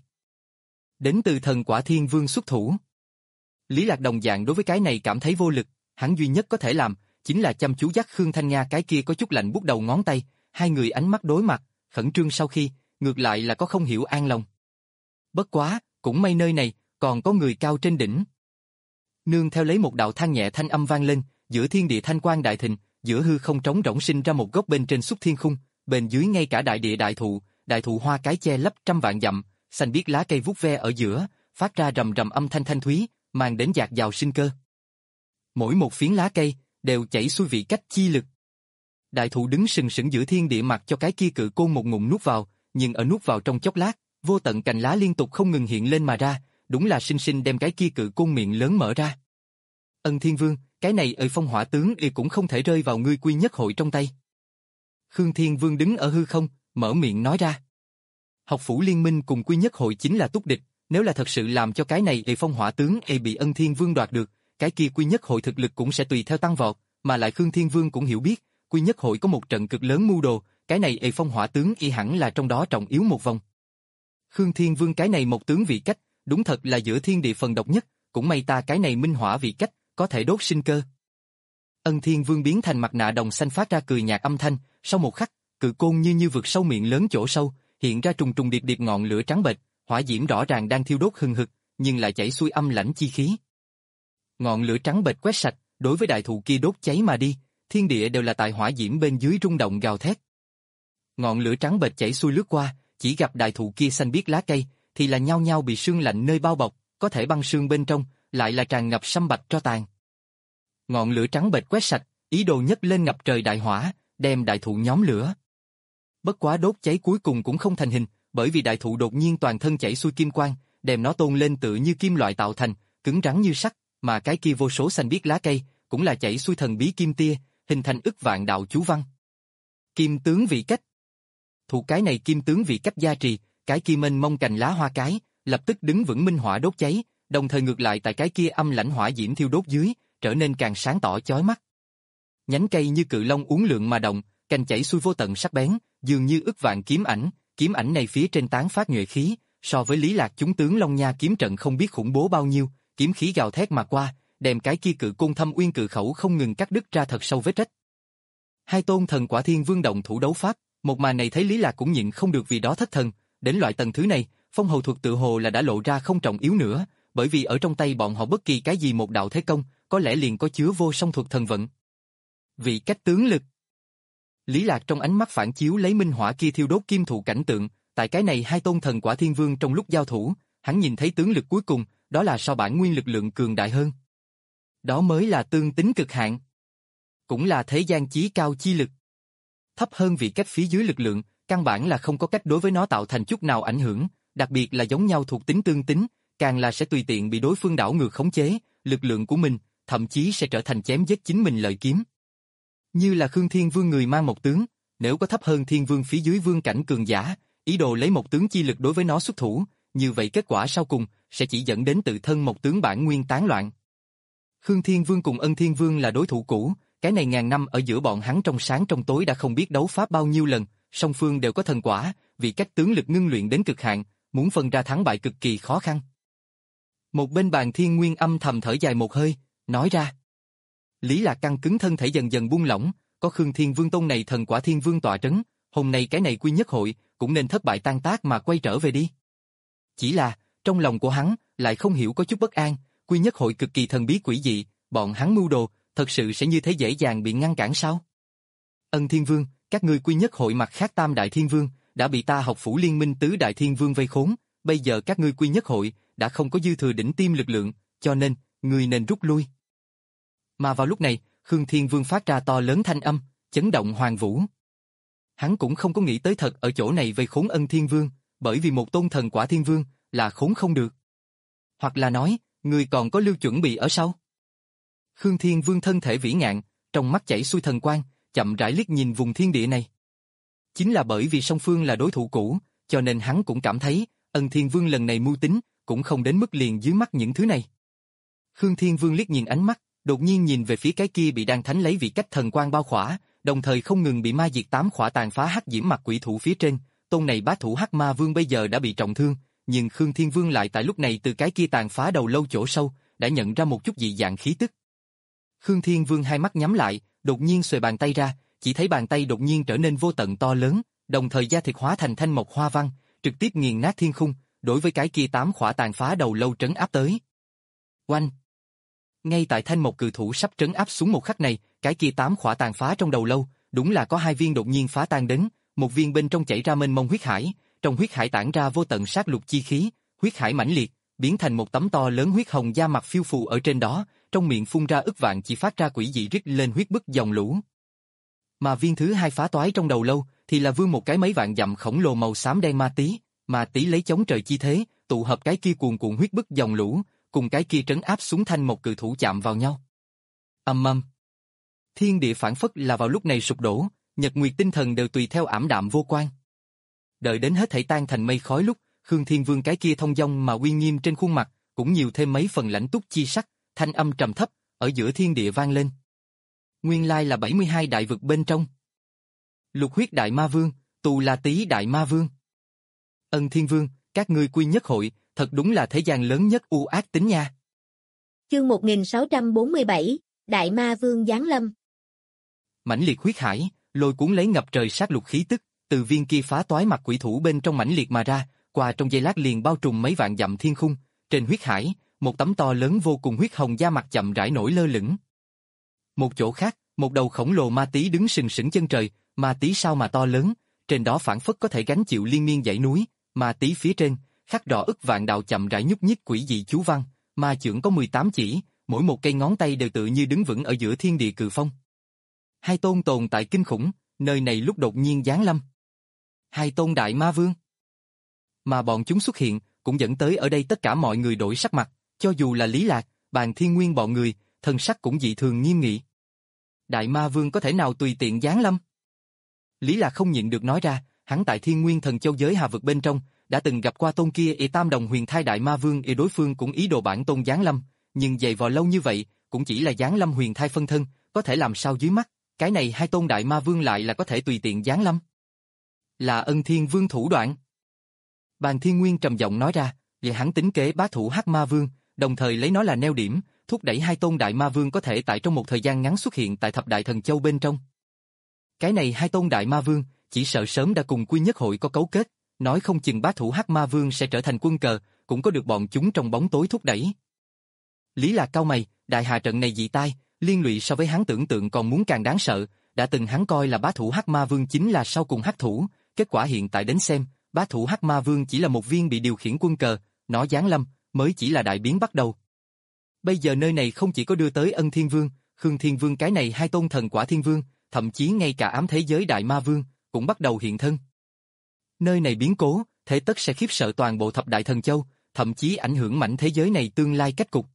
Speaker 1: Đến từ Thần Quả Thiên Vương xuất thủ. Lý Lạc đồng dạng đối với cái này cảm thấy vô lực, hắn duy nhất có thể làm, chính là chăm chú dắt Khương Thanh Nga cái kia có chút lạnh buốt đầu ngón tay, hai người ánh mắt đối mặt, khẩn trương sau khi, ngược lại là có không hiểu an lòng. Bất quá, cũng may nơi này, còn có người cao trên đỉnh. Nương theo lấy một đạo than nhẹ thanh âm vang lên, giữa thiên địa thanh quang đại thịnh, giữa hư không trống rỗng sinh ra một gốc bên trên xúc thiên khung, bên dưới ngay cả đại địa đại thụ, đại thụ hoa cái che lấp trăm vạn dặm, xanh biếc lá cây vuốt ve ở giữa, phát ra rầm rầm âm thanh thanh thúy, mang đến dạt dào sinh cơ. Mỗi một phiến lá cây đều chảy xuôi vị cách chi lực. Đại thụ đứng sừng sững giữa thiên địa mặc cho cái kia cự côn một ngụm nuốt vào, nhưng ở nuốt vào trong chốc lát, vô tận cành lá liên tục không ngừng hiện lên mà ra, đúng là sinh sinh đem cái kia cự côn miệng lớn mở ra. Ân Thiên Vương, cái này ở Phong Hỏa tướng y cũng không thể rơi vào ngươi Quy Nhất Hội trong tay. Khương Thiên Vương đứng ở hư không, mở miệng nói ra. Học phủ liên minh cùng Quy Nhất Hội chính là túc địch, nếu là thật sự làm cho cái này Ê Phong Hỏa tướng Ê bị Ân Thiên Vương đoạt được, cái kia Quy Nhất Hội thực lực cũng sẽ tùy theo tăng vọt, mà lại Khương Thiên Vương cũng hiểu biết, Quy Nhất Hội có một trận cực lớn mưu đồ, cái này Ê Phong Hỏa tướng y hẳn là trong đó trọng yếu một vòng. Khương Thiên Vương cái này một tướng vị cách, đúng thật là giữa thiên địa phần độc nhất, cũng may ta cái này minh hỏa vị cách, có thể đốt sinh cơ. Ân Thiên Vương biến thành mặt nạ đồng xanh phát ra cười nhạt âm thanh, sau một khắc, cự côn như như vực sâu miệng lớn chỗ sâu, hiện ra trùng trùng điệp điệp ngọn lửa trắng bệch, hỏa diễm rõ ràng đang thiêu đốt hừng hực, nhưng lại chảy xuôi âm lãnh chi khí. Ngọn lửa trắng bệch quét sạch, đối với đại thụ kia đốt cháy mà đi, thiên địa đều là tại hỏa diễm bên dưới rung động gào thét. Ngọn lửa trắng bệch chảy xuôi lướt qua, chỉ gặp đại thụ kia xanh biếc lá cây, thì là nhao nhao bị sương lạnh nơi bao bọc, có thể băng sương bên trong, lại là tràn ngập sâm bạch tro tàn. Ngọn lửa trắng bệch quét sạch, ý đồ nhấc lên ngập trời đại hỏa, đem đại thụ nhóm lửa. Bất quá đốt cháy cuối cùng cũng không thành hình, bởi vì đại thụ đột nhiên toàn thân chảy xuôi kim quang, đem nó tôn lên tựa như kim loại tạo thành, cứng rắn như sắt, mà cái kia vô số xanh biếc lá cây, cũng là chảy xuôi thần bí kim tia, hình thành ức vạn đạo chú văn. Kim tướng vị cách. Thuộc cái này kim tướng vị cách gia trì, cái kia mênh mông cành lá hoa cái, lập tức đứng vững minh hỏa đốt cháy, đồng thời ngược lại tại cái kia âm lãnh hỏa diễm thiêu đốt dưới, trở nên càng sáng tỏ chói mắt. Nhánh cây như cự long uốn lượn mà động, cành chảy xuôi vô tận sắc bén, dường như ức vạn kiếm ảnh, kiếm ảnh này phía trên tán phát nhuệ khí, so với Lý Lạc chúng tướng Long Nha kiếm trận không biết khủng bố bao nhiêu, kiếm khí gào thét mà qua, đem cái kia cự côn thâm uyên cự khẩu không ngừng cắt đứt ra thật sâu vết rách. Hai tôn thần quả thiên vương động thủ đấu pháp, một màn này thấy Lý Lạc cũng nhịn không được vì đó thất thần, đến loại tầng thứ này, phong hầu thuật tự hồ là đã lộ ra không trọng yếu nữa, bởi vì ở trong tay bọn họ bất kỳ cái gì một đạo thế công, có lẽ liền có chứa vô song thuật thần vận. Vị cách tướng lực. Lý Lạc trong ánh mắt phản chiếu lấy minh hỏa kia thiêu đốt kim thụ cảnh tượng, tại cái này hai tôn thần quả thiên vương trong lúc giao thủ, hắn nhìn thấy tướng lực cuối cùng, đó là so bản nguyên lực lượng cường đại hơn. Đó mới là tương tính cực hạn. Cũng là thế gian chí cao chi lực. Thấp hơn vị cách phía dưới lực lượng, căn bản là không có cách đối với nó tạo thành chút nào ảnh hưởng, đặc biệt là giống nhau thuộc tính tương tính, càng là sẽ tùy tiện bị đối phương đảo ngược khống chế, lực lượng của mình, thậm chí sẽ trở thành chém giết chính mình lợi kiếm. Như là Khương Thiên Vương người mang một tướng, nếu có thấp hơn Thiên Vương phía dưới vương cảnh cường giả, ý đồ lấy một tướng chi lực đối với nó xuất thủ, như vậy kết quả sau cùng sẽ chỉ dẫn đến tự thân một tướng bản nguyên tán loạn. Khương Thiên Vương cùng Ân Thiên Vương là đối thủ cũ, cái này ngàn năm ở giữa bọn hắn trong sáng trong tối đã không biết đấu pháp bao nhiêu lần, song phương đều có thần quả, vì cách tướng lực ngưng luyện đến cực hạn, muốn phân ra thắng bại cực kỳ khó khăn. Một bên bàn Thiên Nguyên âm thầm thở dài một hơi, nói ra. Lý Lạc căng cứng thân thể dần dần buông lỏng, có Khương Thiên Vương tôn này thần quả Thiên Vương tọa trấn, hôm nay cái này Quy Nhất Hội cũng nên thất bại tan tác mà quay trở về đi. Chỉ là, trong lòng của hắn lại không hiểu có chút bất an, Quy Nhất Hội cực kỳ thần bí quỷ dị, bọn hắn mưu đồ, thật sự sẽ như thế dễ dàng bị ngăn cản sao? Ân Thiên Vương, các ngươi Quy Nhất Hội mặt khác Tam Đại Thiên Vương đã bị ta học phủ liên minh Tứ Đại Thiên Vương vây khốn, bây giờ các ngươi Quy Nhất Hội đã không có dư thừa đỉnh tiêm lực lượng, cho nên ngươi nên rút lui. Mà vào lúc này, Khương Thiên Vương phát ra to lớn thanh âm, chấn động hoàng vũ. Hắn cũng không có nghĩ tới thật ở chỗ này vây khốn Ân Thiên Vương, bởi vì một tôn thần quả Thiên Vương là khốn không được. Hoặc là nói, người còn có lưu chuẩn bị ở sau. Khương Thiên Vương thân thể vĩ ngạn, trong mắt chảy xuôi thần quang, chậm rãi liếc nhìn vùng thiên địa này. Chính là bởi vì song phương là đối thủ cũ, cho nên hắn cũng cảm thấy, Ân Thiên Vương lần này mưu tính, cũng không đến mức liền dưới mắt những thứ này. Khương Thiên Vương liếc nhìn ánh mắt, đột nhiên nhìn về phía cái kia bị Đan Thánh lấy vị cách thần quang bao khỏa, đồng thời không ngừng bị ma diệt tám khỏa tàn phá hắc diễm mặt quỷ thủ phía trên, tôn này bá thủ hắc ma vương bây giờ đã bị trọng thương, nhưng Khương Thiên Vương lại tại lúc này từ cái kia tàn phá đầu lâu chỗ sâu, đã nhận ra một chút dị dạng khí tức. Khương Thiên Vương hai mắt nhắm lại, đột nhiên xuề bàn tay ra, chỉ thấy bàn tay đột nhiên trở nên vô tận to lớn, đồng thời da thịt hóa thành thanh mộc hoa văn, trực tiếp nghiền nát thiên khung, đối với cái kia tám khỏa tàn phá đầu lâu trấn áp tới. Oanh! Ngay tại thanh mộc cự thủ sắp trấn áp xuống một khắc này, cái kia tám khỏa tàn phá trong đầu lâu, đúng là có hai viên đột nhiên phá tan đến, một viên bên trong chảy ra mênh mông huyết hải, trong huyết hải tản ra vô tận sát lục chi khí, huyết hải mãnh liệt, biến thành một tấm to lớn huyết hồng da mặt phiêu phù ở trên đó, trong miệng phun ra ức vạn chỉ phát ra quỷ dị rít lên huyết bức dòng lũ. Mà viên thứ hai phá toái trong đầu lâu, thì là vương một cái mấy vạn dặm khổng lồ màu xám đen ma tí, ma tí lấy chống trời chi thế, tụ hợp cái kia cuồn cuộn huyết bức dòng lũ, cùng cái kia trấn áp xuống thanh một cự thủ chạm vào nhau. Ầm ầm. Thiên địa phản phất là vào lúc này sụp đổ, nhật nguyệt tinh thần đều tùy theo ảm đạm vô quan. Đợi đến hết thảy tan thành mây khói lúc, Khương Thiên Vương cái kia thông dong mà uy nghiêm trên khuôn mặt, cũng nhiều thêm mấy phần lãnh túc chi sắc, thanh âm trầm thấp, ở giữa thiên địa vang lên. Nguyên lai là bảy mươi hai đại vực bên trong. Lục huyết đại ma vương, Tù La Tý đại ma vương. Ân Thiên Vương, các ngươi quy nhất hội, thật đúng là thế gian lớn nhất u ác tính nha.
Speaker 2: Chương một nghìn sáu trăm bốn mươi bảy, Đại Ma Vương giáng lâm.
Speaker 1: Mãnh liệt huyết hải, lôi cuốn lấy ngập trời sát lục khí tức, từ viên kia phá toái mặt quỷ thủ bên trong mãnh liệt mà ra, qua trong giây lát liền bao trùm mấy vạn dặm thiên khung. Trên huyết hải, một tấm to lớn vô cùng huyết hồng da mặt chậm rãi nổi lơ lửng. Một chỗ khác, một đầu khổng lồ ma tí đứng sừng sững chân trời, ma tí sao mà to lớn, trên đó phảng phất có thể gánh chịu liên miên dãy núi, ma tí phía trên khắc rõ ức vạn đạo chậm rãi nhúc nhích quỷ dị chú văn, ma chưởng có mười tám chỉ, mỗi một cây ngón tay đều tự như đứng vững ở giữa thiên địa cự phong. Hai tôn tồn tại kinh khủng, nơi này lúc đột nhiên giáng lâm. Hai tôn đại ma vương. Mà bọn chúng xuất hiện, cũng dẫn tới ở đây tất cả mọi người đổi sắc mặt, cho dù là Lý Lạc, Bàn Thiên Nguyên bọn người, thần sắc cũng dị thường nghiêm nghị. Đại ma vương có thể nào tùy tiện giáng lâm? Lý Lạc không nhịn được nói ra, hắn tại Thiên Nguyên Thần Châu giới hà vực bên trong, đã từng gặp qua tôn kia y tam đồng huyền thai đại ma vương, y đối phương cũng ý đồ bản tôn giáng lâm, nhưng dày vò lâu như vậy, cũng chỉ là giáng lâm huyền thai phân thân, có thể làm sao dưới mắt, cái này hai tôn đại ma vương lại là có thể tùy tiện giáng lâm. Là Ân Thiên Vương thủ đoạn. Bàn Thiên Nguyên trầm giọng nói ra, vậy hắn tính kế bá thủ Hắc Ma Vương, đồng thời lấy nó là neo điểm, thúc đẩy hai tôn đại ma vương có thể tại trong một thời gian ngắn xuất hiện tại thập đại thần châu bên trong. Cái này hai tôn đại ma vương, chỉ sợ sớm đã cùng quy nhất hội có cấu kết, nói không chừng bá thủ Hắc Ma Vương sẽ trở thành quân cờ, cũng có được bọn chúng trong bóng tối thúc đẩy. Lý Lạc cau mày, đại hà trận này dị tai, liên lụy so với hắn tưởng tượng còn muốn càng đáng sợ, đã từng hắn coi là bá thủ Hắc Ma Vương chính là sau cùng hắc thủ, kết quả hiện tại đến xem, bá thủ Hắc Ma Vương chỉ là một viên bị điều khiển quân cờ, nó giáng lâm mới chỉ là đại biến bắt đầu. Bây giờ nơi này không chỉ có đưa tới Ân Thiên Vương, Khương Thiên Vương cái này hai tôn thần quả thiên vương, thậm chí ngay cả ám thế giới đại ma vương cũng bắt đầu hiện thân. Nơi này biến cố, thế tất sẽ khiếp sợ toàn bộ thập đại thần châu, thậm chí ảnh hưởng mảnh thế giới này tương lai cách cục.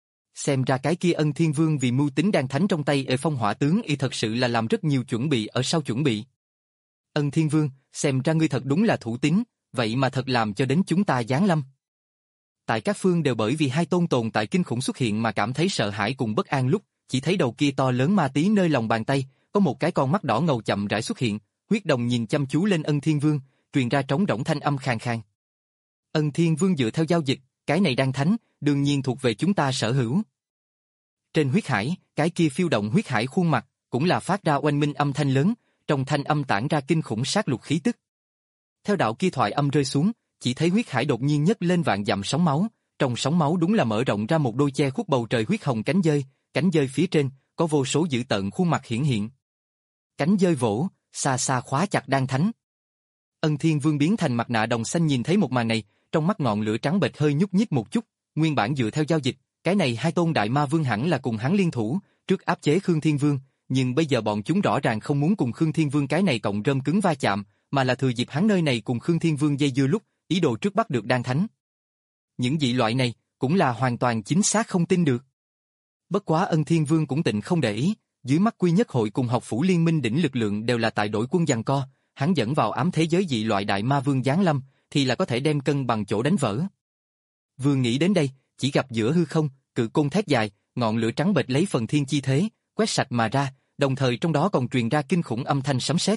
Speaker 1: Xem ra cái kia Ân Thiên Vương vì mưu tính đan thánh trong tay ở phong hỏa tướng y thật sự là làm rất nhiều chuẩn bị ở sau chuẩn bị. Ân Thiên Vương, xem ra ngươi thật đúng là thủ tín, vậy mà thật làm cho đến chúng ta giáng lâm. Tại các phương đều bởi vì hai tôn tồn tại kinh khủng xuất hiện mà cảm thấy sợ hãi cùng bất an lúc, chỉ thấy đầu kia to lớn ma tí nơi lòng bàn tay, có một cái con mắt đỏ ngầu chậm rãi xuất hiện, huyết đồng nhìn chăm chú lên Ân Thiên Vương, truyền ra trống rỗng thanh âm khàn khàn. Ân Thiên Vương dựa theo giao dịch, cái này đan thánh, đương nhiên thuộc về chúng ta sở hữu. Trên huyết hải, cái kia phiêu động huyết hải khuôn mặt, cũng là phát ra oanh minh âm thanh lớn, trong thanh âm tản ra kinh khủng sát lục khí tức. Theo đạo kia thoại âm rơi xuống, chỉ thấy huyết hải đột nhiên nhấc lên vạn dặm sóng máu, trong sóng máu đúng là mở rộng ra một đôi che khuất bầu trời huyết hồng cánh dơi, cánh dơi phía trên có vô số dữ tợn khuôn mặt hiển hiện. Cánh dơi vỗ, xa xa khóa chặt đan thánh. Ân Thiên Vương biến thành mặt nạ đồng xanh nhìn thấy một màn này, trong mắt ngọn lửa trắng bệch hơi nhúc nhích một chút, nguyên bản dựa theo giao dịch, cái này hai tôn đại ma vương hẳn là cùng hắn liên thủ, trước áp chế Khương Thiên Vương, nhưng bây giờ bọn chúng rõ ràng không muốn cùng Khương Thiên Vương cái này cộng rơm cứng va chạm, mà là thừa dịp hắn nơi này cùng Khương Thiên Vương dây dưa lúc, ý đồ trước bắt được đan thánh. Những dị loại này, cũng là hoàn toàn chính xác không tin được. Bất quá Ân Thiên Vương cũng tịnh không để ý, dưới mắt quy nhất hội cùng học phủ liên minh đỉnh lực lượng đều là tại đội quân giằng co, hắn dẫn vào ám thế giới dị loại đại ma vương giáng lâm, thì là có thể đem cân bằng chỗ đánh vỡ. Vừa nghĩ đến đây, chỉ gặp giữa hư không, cự côn thét dài, ngọn lửa trắng bệch lấy phần thiên chi thế, quét sạch mà ra, đồng thời trong đó còn truyền ra kinh khủng âm thanh sấm sét.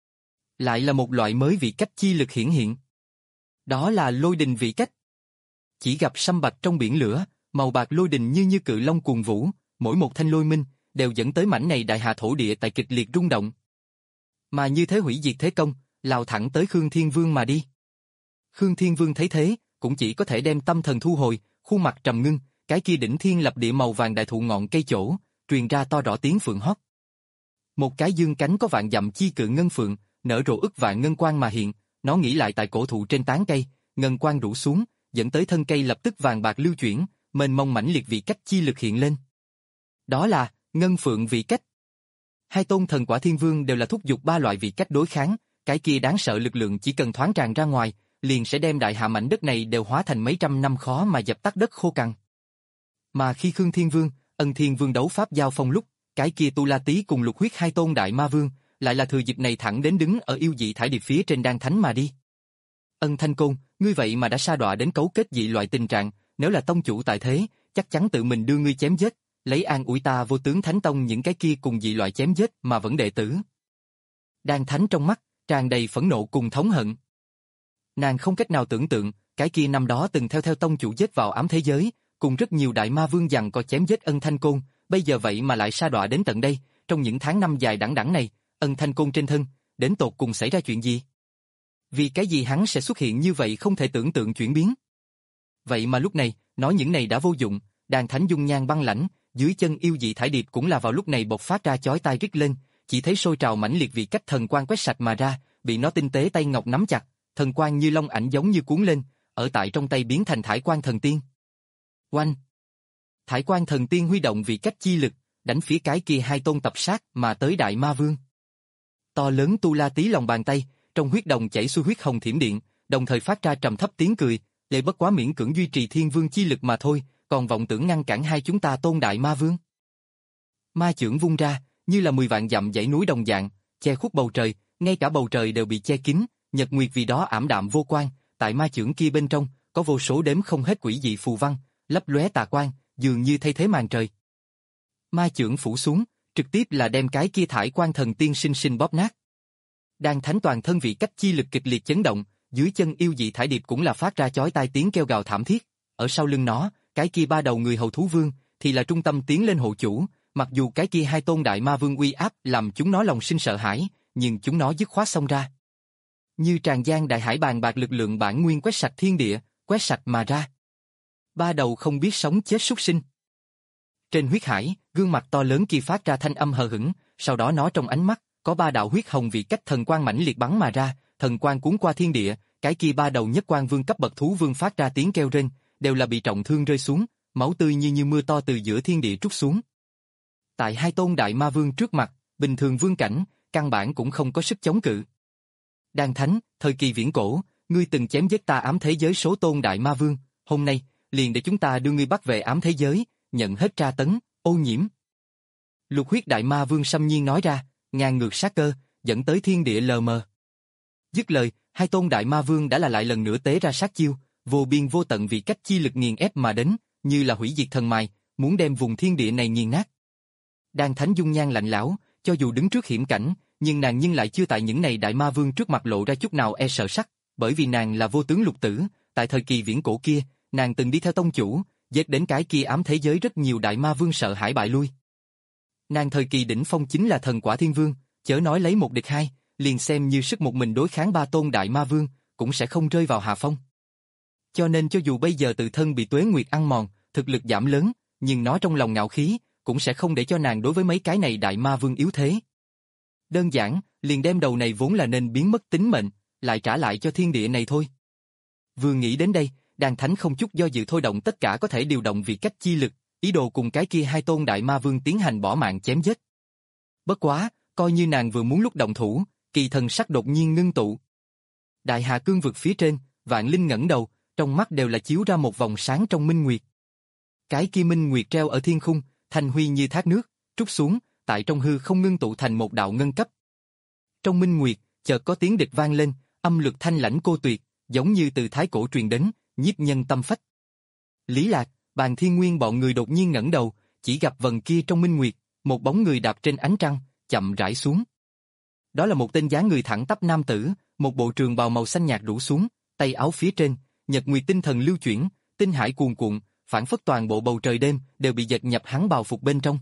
Speaker 1: Lại là một loại mới vị cách chi lực hiển hiện. Đó là lôi đình vị cách. Chỉ gặp sâm bạch trong biển lửa, màu bạc lôi đình như như cự long cuồng vũ, mỗi một thanh lôi minh đều dẫn tới mảnh này đại hà thổ địa tại kịch liệt rung động. Mà như thế hủy diệt thế công, lao thẳng tới Khương Thiên Vương mà đi. Khương Thiên Vương thấy thế, cũng chỉ có thể đem tâm thần thu hồi, khuôn mặt trầm ngưng, cái kia đỉnh thiên lập địa màu vàng đại thụ ngọn cây chỗ, truyền ra to rõ tiếng phượng hót. Một cái dương cánh có vạn dặm chi cự ngân phượng, nở rộ ức vạn ngân quang mà hiện, nó nghỉ lại tại cổ thụ trên tán cây, ngân quang rủ xuống, dẫn tới thân cây lập tức vàng bạc lưu chuyển, mênh mông mãnh liệt vị cách chi lực hiện lên. Đó là ngân phượng vị cách. Hai tôn thần quả thiên vương đều là thúc giục ba loại vị cách đối kháng, cái kia đáng sợ lực lượng chỉ cần thoáng tràn ra ngoài, liền sẽ đem đại hạ mảnh đất này đều hóa thành mấy trăm năm khó mà dập tắt đất khô cằn. Mà khi Khương Thiên Vương, Ân Thiên Vương đấu pháp giao phong lúc, cái kia Tu La Tý cùng Lục Huyết hai tôn đại ma vương, lại là thừa dịp này thẳng đến đứng ở yêu dị thải điệp phía trên đan thánh mà đi. Ân Thanh Côn, ngươi vậy mà đã sa đọa đến cấu kết dị loại tình trạng, nếu là tông chủ tại thế, chắc chắn tự mình đưa ngươi chém giết, lấy an ủi ta vô tướng thánh tông những cái kia cùng dị loại chém giết mà vẫn đệ tử. Đan thánh trong mắt, tràn đầy phẫn nộ cùng thống hận. Nàng không cách nào tưởng tượng, cái kia năm đó từng theo theo tông chủ giết vào ám thế giới, cùng rất nhiều đại ma vương giằng co chém giết Ân Thanh Côn, bây giờ vậy mà lại sa đọa đến tận đây, trong những tháng năm dài đẵng đẵng này, Ân Thanh Côn trên thân, đến tột cùng xảy ra chuyện gì? Vì cái gì hắn sẽ xuất hiện như vậy không thể tưởng tượng chuyển biến? Vậy mà lúc này, nói những này đã vô dụng, đàn thánh dung nhan băng lãnh, dưới chân yêu dị thải điệp cũng là vào lúc này bộc phát ra chói tai rít lên, chỉ thấy sôi trào mãnh liệt vì cách thần quang quét sạch mà ra, bị nó tinh tế tay ngọc nắm chặt, thần quang như long ảnh giống như cuốn lên, ở tại trong tay biến thành thải quang thần tiên. Oanh! Thải quang thần tiên huy động vì cách chi lực, đánh phía cái kia hai tôn tập sát mà tới đại ma vương. To lớn tu la tí lòng bàn tay, trong huyết đồng chảy xuôi huyết hồng thiểm điện, đồng thời phát ra trầm thấp tiếng cười, lệ bất quá miễn cưỡng duy trì thiên vương chi lực mà thôi, còn vọng tưởng ngăn cản hai chúng ta tôn đại ma vương. Ma chưởng vung ra, như là mười vạn dặm dãy núi đồng dạng, che khuất bầu trời, ngay cả bầu trời đều bị che kín, nhật nguyệt vì đó ảm đạm vô quang, tại ma chưởng kia bên trong, có vô số đếm không hết quỷ dị phù văn, lấp lóe tà quang, dường như thay thế màn trời. Ma chưởng phủ xuống, trực tiếp là đem cái kia thải quang thần tiên sinh sinh bóp nát. Đan thánh toàn thân vị cách chi lực kịch liệt chấn động, dưới chân yêu dị thải điệp cũng là phát ra chói tai tiếng kêu gào thảm thiết, ở sau lưng nó, cái kia ba đầu người hầu thú vương thì là trung tâm tiến lên hộ chủ, mặc dù cái kia hai tôn đại ma vương uy áp làm chúng nó lòng sinh sợ hãi, nhưng chúng nó dứt khoát xông ra. Như tràn gian đại hải bàn bạc lực lượng bản nguyên quét sạch thiên địa, quét sạch mà ra. Ba đầu không biết sống chết súc sinh. Trên huyết hải, gương mặt to lớn kia phát ra thanh âm hờ hững, sau đó nó trong ánh mắt có ba đạo huyết hồng vì cách thần quang mãnh liệt bắn mà ra, thần quang cuốn qua thiên địa, cái kia ba đầu nhất quang vương cấp bậc thú vương phát ra tiếng kêu rên, đều là bị trọng thương rơi xuống, máu tươi như như mưa to từ giữa thiên địa trút xuống. Tại hai tôn đại ma vương trước mặt, bình thường vương cảnh, căn bản cũng không có sức chống cự. Đan thánh, thời kỳ viễn cổ, ngươi từng chém giết ta ám thế giới số tôn đại ma vương, hôm nay, liền để chúng ta đưa ngươi bắt về ám thế giới, nhận hết tra tấn, ô nhiễm. Lục huyết đại ma vương xâm nhiên nói ra, ngang ngược sát cơ, dẫn tới thiên địa lờ mờ. Dứt lời, hai tôn đại ma vương đã là lại lần nữa tế ra sát chiêu, vô biên vô tận vì cách chi lực nghiền ép mà đến, như là hủy diệt thần mài, muốn đem vùng thiên địa này nghiền nát. Đan thánh dung nhan lạnh lẽo, cho dù đứng trước hiểm cảnh, nhưng nàng nhưng lại chưa tại những này đại ma vương trước mặt lộ ra chút nào e sợ sắc, bởi vì nàng là vô tướng lục tử, tại thời kỳ viễn cổ kia, nàng từng đi theo tông chủ, giết đến cái kia ám thế giới rất nhiều đại ma vương sợ hãi bại lui. Nàng thời kỳ đỉnh phong chính là thần quả thiên vương, chớ nói lấy một địch hai, liền xem như sức một mình đối kháng ba tôn đại ma vương, cũng sẽ không rơi vào hạ phong. Cho nên cho dù bây giờ tự thân bị tuế nguyệt ăn mòn, thực lực giảm lớn, nhưng nó trong lòng ngạo khí, cũng sẽ không để cho nàng đối với mấy cái này đại ma vương yếu thế. Đơn giản, liền đem đầu này vốn là nên biến mất tính mệnh, lại trả lại cho thiên địa này thôi. Vừa nghĩ đến đây, Đan thánh không chút do dự thôi động tất cả có thể điều động vì cách chi lực, ý đồ cùng cái kia hai tôn đại ma vương tiến hành bỏ mạng chém giết. Bất quá, coi như nàng vừa muốn lúc động thủ, kỳ thần sắc đột nhiên ngưng tụ. Đại hà cương vực phía trên, Vạn Linh ngẩng đầu, trong mắt đều là chiếu ra một vòng sáng trong minh nguyệt. Cái kia minh nguyệt treo ở thiên khung, thanh huy như thác nước, trút xuống, tại trong hư không ngưng tụ thành một đạo ngân cấp. Trong minh nguyệt, chợt có tiếng địch vang lên, âm lực thanh lãnh cô tuyệt, giống như từ thái cổ truyền đến, nhiếp nhân tâm phách. Lý Lạc, Bàn Thiên Nguyên bọn người đột nhiên ngẩng đầu, chỉ gặp vần kia trong minh nguyệt, một bóng người đạp trên ánh trăng, chậm rãi xuống. Đó là một tên dáng người thẳng tắp nam tử, một bộ trường bào màu xanh nhạt rủ xuống, tay áo phía trên, nhật nguyệt tinh thần lưu chuyển, tinh hải cuồn cuộn, phản phất toàn bộ bầu trời đêm đều bị dệt nhập hắn bào phục bên trong.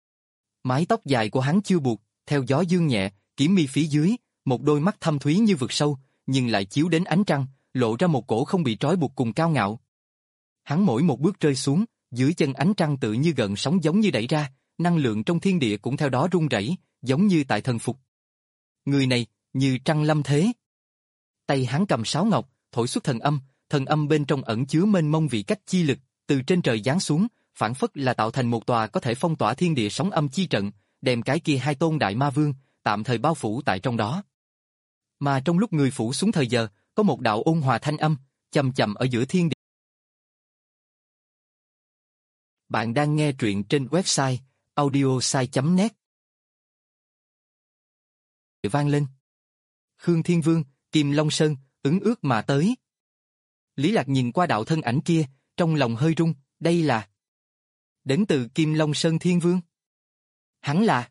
Speaker 1: Mái tóc dài của hắn chưa buộc, theo gió dương nhẹ, kiếm mi phía dưới, một đôi mắt thâm thúy như vực sâu, nhưng lại chiếu đến ánh trăng, lộ ra một cổ không bị trói buộc cùng cao ngạo. Hắn mỗi một bước rơi xuống, dưới chân ánh trăng tự như gợn sóng giống như đẩy ra, năng lượng trong thiên địa cũng theo đó rung rẩy, giống như tại thần phục. Người này, như trăng lâm thế. Tay hắn cầm sáo ngọc, thổi xuất thần âm, thần âm bên trong ẩn chứa mênh mông vị cách chi lực, từ trên trời giáng xuống, phản phất là tạo thành một tòa có thể phong tỏa thiên địa sóng âm chi trận, đem cái kia hai tôn đại ma vương tạm thời bao phủ tại trong đó. Mà trong lúc người phủ xuống thời giờ, có một đạo ôn hòa thanh âm, chậm chậm ở giữa thiên địa. Bạn đang nghe truyện trên website audiosai chấm net. vang lên. Khương Thiên Vương, Kim Long Sơn, ứng ước mà tới. Lý Lạc nhìn qua đạo thân ảnh kia, trong lòng hơi rung, đây là đến từ Kim Long Sơn Thiên Vương. Hắn là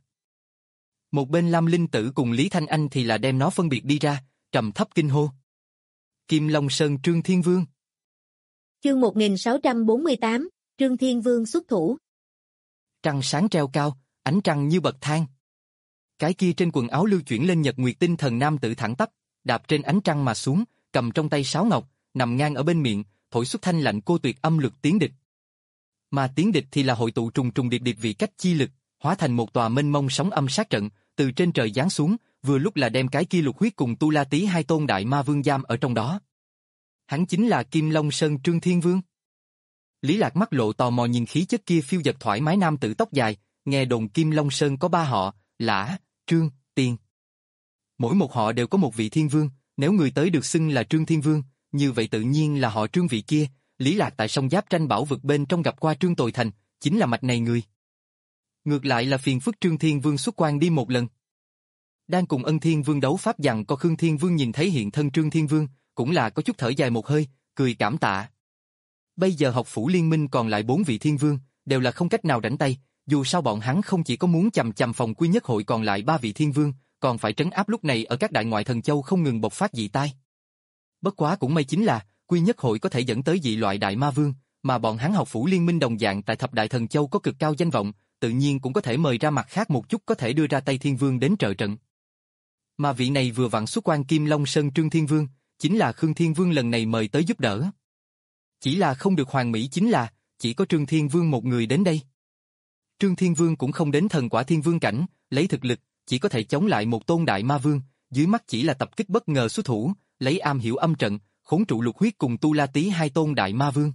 Speaker 1: một bên Lam Linh Tử cùng Lý Thanh Anh thì là đem nó phân biệt đi ra, trầm thấp kinh hô. Kim Long Sơn Trương Thiên Vương.
Speaker 2: Chương một nghìn sáu trăm bốn mươi tám, Trương Thiên Vương xuất thủ.
Speaker 1: Trăng sáng treo cao, ánh trăng như bậc thang. Cái kia trên quần áo lưu chuyển lên nhật nguyệt tinh thần nam tử thẳng tắp, đạp trên ánh trăng mà xuống, cầm trong tay sáo ngọc, nằm ngang ở bên miệng, thổi xuất thanh lạnh cô tuyệt âm lực tiến địch. Mà tiến địch thì là hội tụ trùng trùng điệp điệp vị cách chi lực, hóa thành một tòa mênh mông sóng âm sát trận, từ trên trời giáng xuống, vừa lúc là đem cái kia Lục Huyết cùng Tu La Tý hai tôn đại ma vương giam ở trong đó. Hắn chính là Kim Long Sơn Trương Thiên Vương. Lý Lạc mắt lộ tò mò nhìn khí chất kia phiêu dật thoải mái nam tử tóc dài, nghe đồn Kim Long Sơn có ba họ, Lã, Trương, Tiền. Mỗi một họ đều có một vị thiên vương, nếu người tới được xưng là Trương Thiên Vương, như vậy tự nhiên là họ Trương vị kia. Lý Lạc tại sông Giáp Tranh bảo vực bên trong gặp qua Trương Tồi Thành, chính là mạch này người. Ngược lại là phiền phức Trương Thiên Vương xuất quan đi một lần. Đang cùng Ân Thiên Vương đấu pháp dằn co Khương Thiên Vương nhìn thấy hiện thân Trương Thiên Vương, cũng là có chút thở dài một hơi, cười cảm tạ. Bây giờ học phủ liên minh còn lại bốn vị thiên vương, đều là không cách nào rảnh tay, dù sao bọn hắn không chỉ có muốn chằm chằm phòng quy nhất hội còn lại ba vị thiên vương, còn phải trấn áp lúc này ở các đại ngoại thần châu không ngừng bộc phát dị tai. Bất quá cũng may chính là, quy nhất hội có thể dẫn tới dị loại đại ma vương, mà bọn hắn học phủ liên minh đồng dạng tại thập đại thần châu có cực cao danh vọng, tự nhiên cũng có thể mời ra mặt khác một chút có thể đưa ra tay thiên vương đến trợ trận. Mà vị này vừa vặn xuất quan Kim Long Sơn Trương Thiên Vương, chính là Khương Thiên Vương lần này mời tới giúp đỡ. Chỉ là không được hoàn mỹ chính là, chỉ có Trương Thiên Vương một người đến đây. Trương Thiên Vương cũng không đến thần quả thiên vương cảnh, lấy thực lực, chỉ có thể chống lại một tôn đại ma vương, dưới mắt chỉ là tập kích bất ngờ xuất thủ, lấy am hiểu âm trận, khốn trụ Lục Huyết cùng Tu La Tý hai tôn đại ma vương.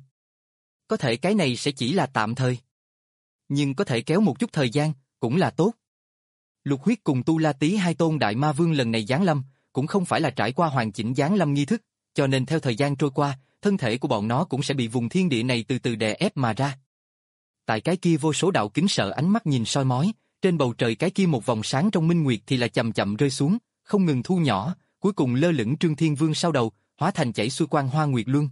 Speaker 1: Có thể cái này sẽ chỉ là tạm thời. Nhưng có thể kéo một chút thời gian, cũng là tốt. Lục Huyết cùng Tu La Tý hai tôn đại ma vương lần này giáng lâm, cũng không phải là trải qua hoàn chỉnh giáng lâm nghi thức, cho nên theo thời gian trôi qua, thân thể của bọn nó cũng sẽ bị vùng thiên địa này từ từ đè ép mà ra. Tại cái kia vô số đạo kính sợ ánh mắt nhìn soi mói, trên bầu trời cái kia một vòng sáng trong minh nguyệt thì là chậm chậm rơi xuống, không ngừng thu nhỏ, cuối cùng lơ lửng Trương Thiên Vương sau đầu, hóa thành chảy xuôi quang hoa nguyệt luân.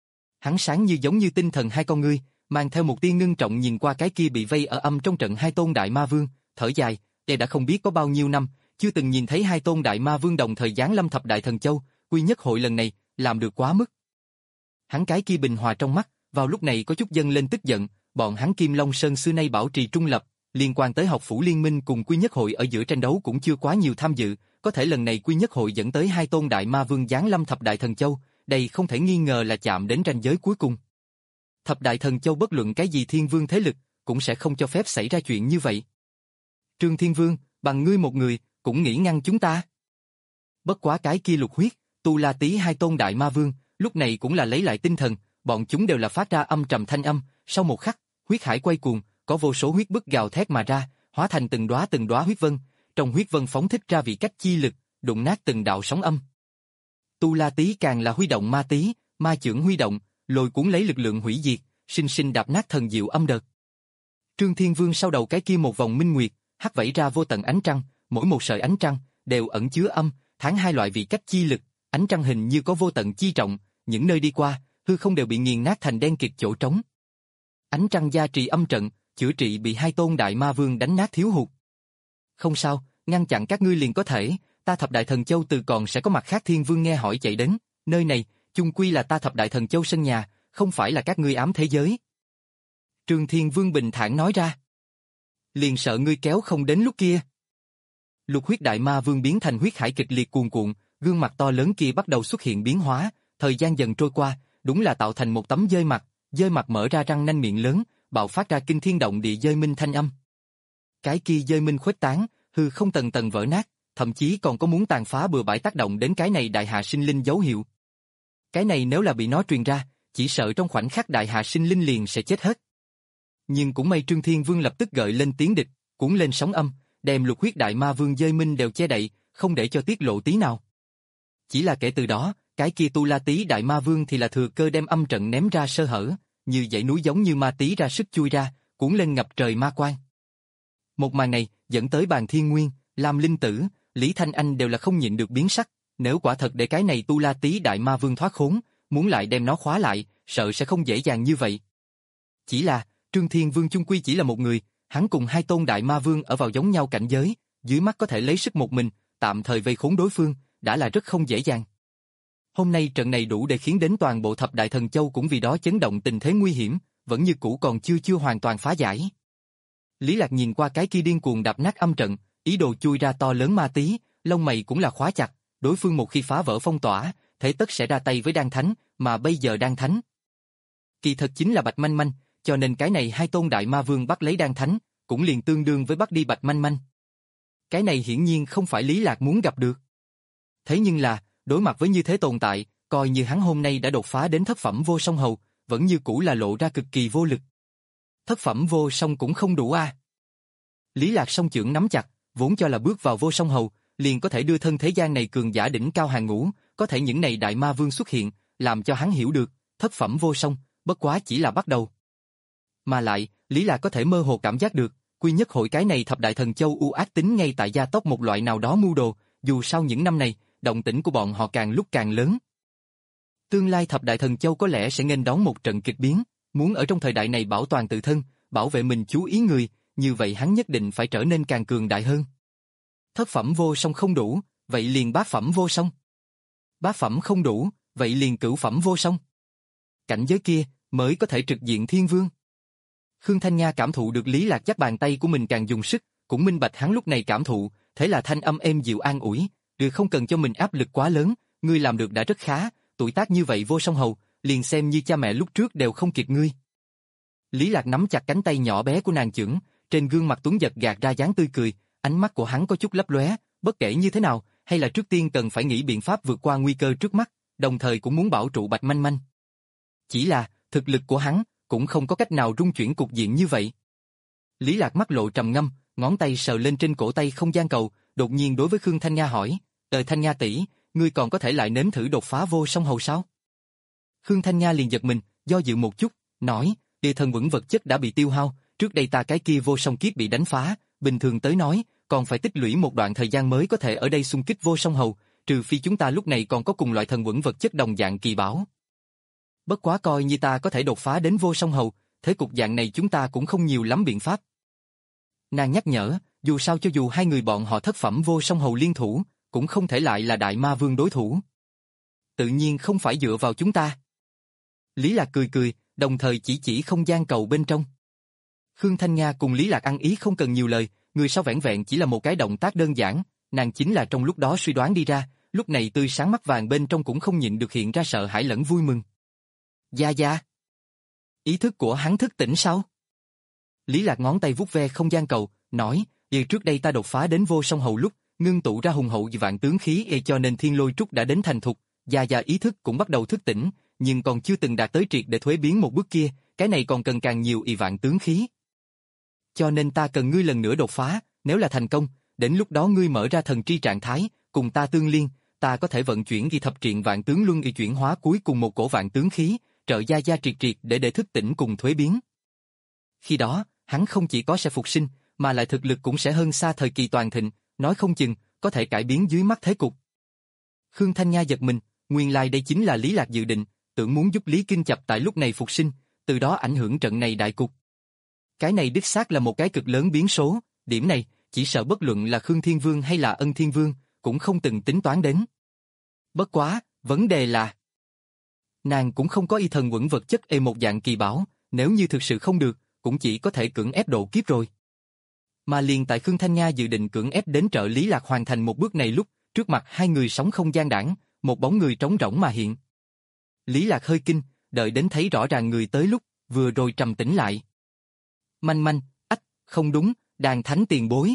Speaker 1: Hắn sáng như giống như tinh thần hai con ngươi, mang theo một tia ngưng trọng nhìn qua cái kia bị vây ở âm trong trận hai tôn đại ma vương, thở dài, đây đã không biết có bao nhiêu năm, chưa từng nhìn thấy hai tôn đại ma vương đồng thời giáng lâm thập đại thần châu, quy nhất hội lần này, làm được quá mức. Hắn cái kia bình hòa trong mắt, vào lúc này có chút dâng lên tức giận, bọn hắn Kim Long Sơn xưa nay bảo trì trung lập, liên quan tới học phủ liên minh cùng quy nhất hội ở giữa tranh đấu cũng chưa quá nhiều tham dự, có thể lần này quy nhất hội dẫn tới hai tôn đại ma vương giáng lâm thập đại thần châu, đây không thể nghi ngờ là chạm đến ranh giới cuối cùng. Thập đại thần châu bất luận cái gì thiên vương thế lực, cũng sẽ không cho phép xảy ra chuyện như vậy. Trương Thiên Vương, bằng ngươi một người, cũng nghĩ ngăn chúng ta. Bất quá cái kia Lục Huyết, Tu La Tý hai tôn đại ma vương, lúc này cũng là lấy lại tinh thần, bọn chúng đều là phát ra âm trầm thanh âm, sau một khắc, huyết hải quay cuồng, có vô số huyết bức gào thét mà ra, hóa thành từng đóa từng đóa huyết vân, trong huyết vân phóng thích ra vị cách chi lực, đụng nát từng đạo sóng âm. Tu La Tý càng là huy động ma tý, ma chưởng huy động, lôi cuốn lấy lực lượng hủy diệt, sinh sinh đạp nát thần diệu âm đợt. Trương Thiên Vương sau đầu cái kia một vòng minh nguyệt, hắt vẩy ra vô tận ánh trăng, mỗi một sợi ánh trăng đều ẩn chứa âm, tháng hai loại vị cách chi lực, ánh trăng hình như có vô tận chi trọng, những nơi đi qua, hư không đều bị nghiền nát thành đen kịt chỗ trống. Ánh trăng gia trì âm trận, chữa trị bị hai tôn đại ma vương đánh nát thiếu hụt. Không sao, ngăn chặn các ngươi liền có thể, ta thập đại thần châu từ còn sẽ có mặt khác thiên vương nghe hỏi chạy đến, nơi này, chung quy là ta thập đại thần châu sân nhà, không phải là các ngươi ám thế giới. Trương Thiên Vương bình thản nói ra. Liền sợ ngươi kéo không đến lúc kia. Lục huyết đại ma vương biến thành huyết hải kịch liệt cuồn cuộn, gương mặt to lớn kia bắt đầu xuất hiện biến hóa, thời gian dần trôi qua, đúng là tạo thành một tấm dơi mặt, dơi mặt mở ra răng nanh miệng lớn, bạo phát ra kinh thiên động địa dơi minh thanh âm. Cái kia dơi minh khuếch tán, hư không tầng tầng vỡ nát, thậm chí còn có muốn tàn phá bừa bãi tác động đến cái này đại hạ sinh linh dấu hiệu. Cái này nếu là bị nó truyền ra, chỉ sợ trong khoảnh khắc đại hạ sinh linh liền sẽ chết hết. Nhưng cũng may Trương Thiên Vương lập tức gợi lên tiếng địch, cuốn lên sóng âm, đem lục huyết đại ma vương dơi minh đều che đậy, không để cho tiết lộ tí nào. Chỉ là kể từ đó, cái kia Tu La Tý đại ma vương thì là thừa cơ đem âm trận ném ra sơ hở, như dãy núi giống như ma tí ra sức chui ra, cuốn lên ngập trời ma quang. Một màn này dẫn tới Bàn Thiên Nguyên, Lam Linh Tử, Lý Thanh Anh đều là không nhịn được biến sắc, nếu quả thật để cái này Tu La Tý Đại Ma Vương thoát khốn, muốn lại đem nó khóa lại, sợ sẽ không dễ dàng như vậy. Chỉ là, Trương Thiên Vương chung quy chỉ là một người, hắn cùng hai tôn Đại Ma Vương ở vào giống nhau cảnh giới, dưới mắt có thể lấy sức một mình, tạm thời vây khốn đối phương, đã là rất không dễ dàng. Hôm nay trận này đủ để khiến đến toàn bộ thập đại thần châu cũng vì đó chấn động, tình thế nguy hiểm, vẫn như cũ còn chưa chưa hoàn toàn phá giải. Lý Lạc nhìn qua cái kia điên cuồng đạp nát âm trận, ý đồ chui ra to lớn ma tí, lông mày cũng là khóa chặt, đối phương một khi phá vỡ phong tỏa, thế tất sẽ ra tay với Đan Thánh, mà bây giờ Đan Thánh kỳ thật chính là Bạch Manh Manh, cho nên cái này hai tôn Đại Ma Vương bắt lấy Đan Thánh, cũng liền tương đương với bắt đi Bạch Manh Manh. Cái này hiển nhiên không phải Lý Lạc muốn gặp được. Thế nhưng là, đối mặt với như thế tồn tại, coi như hắn hôm nay đã đột phá đến thất phẩm vô song hầu, vẫn như cũ là lộ ra cực kỳ vô lực. Thất phẩm vô song cũng không đủ a. À. Lý Lạc song chưởng nắm chặt, vốn cho là bước vào vô song hầu, liền có thể đưa thân thế gian này cường giả đỉnh cao hàng ngũ, có thể những này Đại Ma Vương xuất hiện, làm cho hắn hiểu được, thất phẩm vô song, bất quá chỉ là bắt đầu. Mà lại, Lý Lạc có thể mơ hồ cảm giác được, quy nhất hội cái này thập đại thần châu u ác tính ngay tại gia tốc một loại nào đó mưu đồ, dù sao những năm này, động tĩnh của bọn họ càng lúc càng lớn. Tương lai thập đại thần châu có lẽ sẽ nghênh đón một trận kịch biến, muốn ở trong thời đại này bảo toàn tự thân, bảo vệ mình chú ý người, như vậy hắn nhất định phải trở nên càng cường đại hơn. Thất phẩm vô song không đủ, vậy liền bát phẩm vô song. Bát phẩm không đủ, vậy liền cửu phẩm vô song. Cảnh giới kia mới có thể trực diện thiên vương. Khương Thanh Nha cảm thụ được Lý Lạc dắt bàn tay của mình càng dùng sức, cũng minh bạch hắn lúc này cảm thụ, thế là thanh âm êm dịu an ủi, được không cần cho mình áp lực quá lớn, ngươi làm được đã rất khá, tuổi tác như vậy vô song hầu, liền xem như cha mẹ lúc trước đều không kịp ngươi. Lý Lạc nắm chặt cánh tay nhỏ bé của nàng chưởng, trên gương mặt tuấn giật gạt ra dáng tươi cười, ánh mắt của hắn có chút lấp lóe, bất kể như thế nào, hay là trước tiên cần phải nghĩ biện pháp vượt qua nguy cơ trước mắt, đồng thời cũng muốn bảo trụ Bạch Manh Manh. Chỉ là, thực lực của hắn cũng không có cách nào rung chuyển cục diện như vậy. Lý Lạc mắt lộ trầm ngâm, ngón tay sờ lên trên cổ tay không gian cầu, đột nhiên đối với Khương Thanh Nga hỏi, "Đời Thanh Nga tỷ, ngươi còn có thể lại nếm thử đột phá vô song hầu sao?" Khương Thanh Nga liền giật mình, do dự một chút, nói, "Địa thần vững vật chất đã bị tiêu hao, trước đây ta cái kia vô song kiếp bị đánh phá, bình thường tới nói, còn phải tích lũy một đoạn thời gian mới có thể ở đây xung kích vô song hầu, trừ phi chúng ta lúc này còn có cùng loại thần vững vật chất đồng dạng kỳ bảo. Bất quá coi như ta có thể đột phá đến vô song hầu, thế cục dạng này chúng ta cũng không nhiều lắm biện pháp." Nàng nhắc nhở, dù sao cho dù hai người bọn họ thất phẩm vô song hầu liên thủ, cũng không thể lại là Đại Ma Vương đối thủ. Tự nhiên không phải dựa vào chúng ta. Lý Lạc cười cười, đồng thời chỉ chỉ không gian cầu bên trong. Khương Thanh Nga cùng Lý Lạc ăn ý không cần nhiều lời, người sau vẻn vẹn chỉ là một cái động tác đơn giản, nàng chính là trong lúc đó suy đoán đi ra, lúc này tươi sáng mắt vàng bên trong cũng không nhịn được hiện ra sợ hãi lẫn vui mừng. Gia Gia. Ý thức của hắn thức tỉnh sao? Lý Lạc ngón tay vuốt ve không gian cầu, nói, "Vì trước đây ta đột phá đến vô song hầu lúc, ngưng tụ ra hùng hậu vạn tướng khí e cho nên thiên lôi trúc đã đến thành thục, Gia Gia ý thức cũng bắt đầu thức tỉnh, nhưng còn chưa từng đạt tới triệt để thuế biến một bước kia, cái này còn cần càng nhiều y vạn tướng khí. Cho nên ta cần ngươi lần nữa đột phá, nếu là thành công, đến lúc đó ngươi mở ra thần tri trạng thái, cùng ta tương liên, ta có thể vận chuyển ghi thập triện vạn tướng luân y chuyển hóa cuối cùng một cổ vạn tướng khí, trợ Gia Gia triệt triệt để để thức tỉnh cùng thuế biến. Khi đó, hắn không chỉ có sẽ phục sinh, mà lại thực lực cũng sẽ hơn xa thời kỳ toàn thịnh, nói không chừng, có thể cải biến dưới mắt thế cục." Khương Thanh Nga giật mình, nguyên lai đây chính là Lý Lạc dự định, tưởng muốn giúp Lý Kinh Chập tại lúc này phục sinh, từ đó ảnh hưởng trận này đại cục. Cái này đích xác là một cái cực lớn biến số, điểm này, chỉ sợ bất luận là Khương Thiên Vương hay là Ân Thiên Vương, cũng không từng tính toán đến. Bất quá, vấn đề là nàng cũng không có y thần quẩn vật chất ê một dạng kỳ bảo, nếu như thực sự không được, cũng chỉ có thể cưỡng ép độ kiếp rồi. Mà liền tại Khương Thanh Nga dự định cưỡng ép đến trợ Lý Lạc hoàn thành một bước này lúc, trước mặt hai người sóng không gian đảng, một bóng người trống rỗng mà hiện. Lý Lạc hơi kinh, đợi đến thấy rõ ràng người tới lúc, vừa rồi trầm tĩnh lại. Manh Manh, ách, không đúng, Đàn Thánh tiền bối.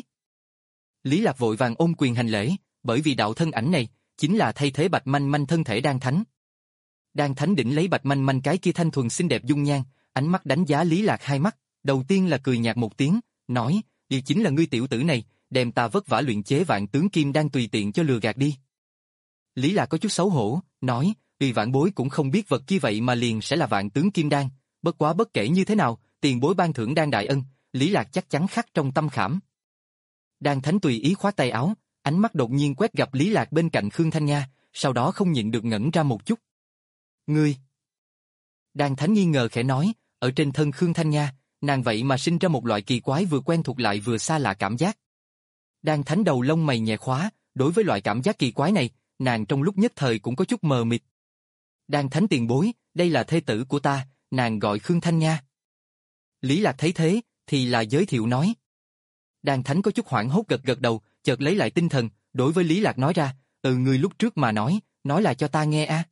Speaker 1: Lý Lạc vội vàng ôm quyền hành lễ, bởi vì đạo thân ảnh này, chính là thay thế Bạch Manh Manh thân thể Đan Thánh. Đan Thánh đỉnh lấy Bạch Manh Manh cái kia thanh thuần xinh đẹp dung nhan, ánh mắt đánh giá Lý Lạc hai mắt, đầu tiên là cười nhạt một tiếng, nói, "Điều chính là ngươi tiểu tử này, đem ta vất vả luyện chế vạn tướng kim đang tùy tiện cho lừa gạt đi." Lý Lạc có chút xấu hổ, nói, "Vì vạn bối cũng không biết vật kia vậy mà liền sẽ là vạn tướng kim đan, bất quá bất kể như thế nào, tiền bối ban thưởng đan đại ân, Lý Lạc chắc chắn khắc trong tâm khảm." Đan Thánh tùy ý khoát tay áo, ánh mắt đột nhiên quét gặp Lý Lạc bên cạnh Khương Thanh Nga, sau đó không nhịn được ngẩn ra một chút. Ngươi! Đan Thánh nghi ngờ khẽ nói, ở trên thân Khương Thanh Nga, nàng vậy mà sinh ra một loại kỳ quái vừa quen thuộc lại vừa xa lạ cảm giác. Đan Thánh đầu lông mày nhẹ khóa, đối với loại cảm giác kỳ quái này, nàng trong lúc nhất thời cũng có chút mờ mịt. Đan Thánh tiền bối, đây là thê tử của ta, nàng gọi Khương Thanh Nga. Lý Lạc thấy thế, thì là giới thiệu nói. Đan Thánh có chút hoảng hốt gật gật đầu, chợt lấy lại tinh thần, đối với Lý Lạc nói ra, ừ người lúc trước mà nói, nói là cho ta nghe a.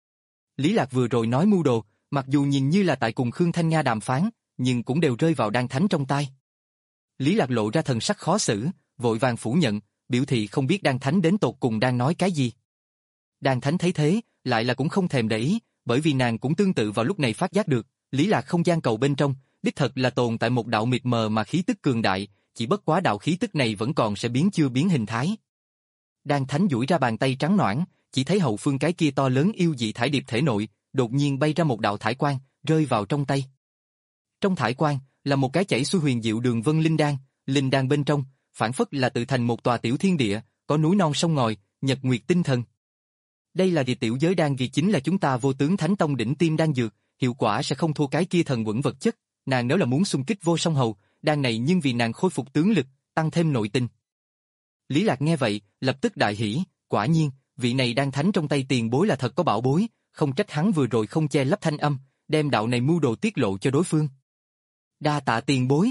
Speaker 1: Lý Lạc vừa rồi nói mưu đồ, mặc dù nhìn như là tại cùng Khương Thanh Nga đàm phán, nhưng cũng đều rơi vào Đan Thánh trong tai. Lý Lạc lộ ra thần sắc khó xử, vội vàng phủ nhận, biểu thị không biết Đan Thánh đến tột cùng đang nói cái gì. Đan Thánh thấy thế, lại là cũng không thèm để ý, bởi vì nàng cũng tương tự vào lúc này phát giác được, Lý Lạc không gian cầu bên trong, đích thật là tồn tại một đạo mịt mờ mà khí tức cường đại, chỉ bất quá đạo khí tức này vẫn còn sẽ biến chưa biến hình thái. Đan Thánh duỗi ra bàn tay trắng nõn, chỉ thấy hậu phương cái kia to lớn yêu dị thải điệp thể nội, đột nhiên bay ra một đạo thải quang, rơi vào trong tay. Trong thải quang là một cái chảy xuôi huyền diệu đường vân linh đan, linh đan bên trong phản phất là tự thành một tòa tiểu thiên địa, có núi non sông ngòi, nhật nguyệt tinh thần. Đây là địa tiểu giới đan, vì chính là chúng ta Vô Tướng Thánh Tông đỉnh tiêm đan dược, hiệu quả sẽ không thua cái kia thần quẩn vật chất. Nàng nếu là muốn xung kích Vô Song Hầu, đan này nhưng vì nàng khôi phục tướng lực, tăng thêm nội tình. Lý Lạc nghe vậy, lập tức đại hỉ, quả nhiên, vị này đan thánh trong tay tiền bối là thật có bảo bối, không trách hắn vừa rồi không che lấp thanh âm, đem đạo này mưu đồ tiết lộ cho đối phương. Đa tạ tiền bối.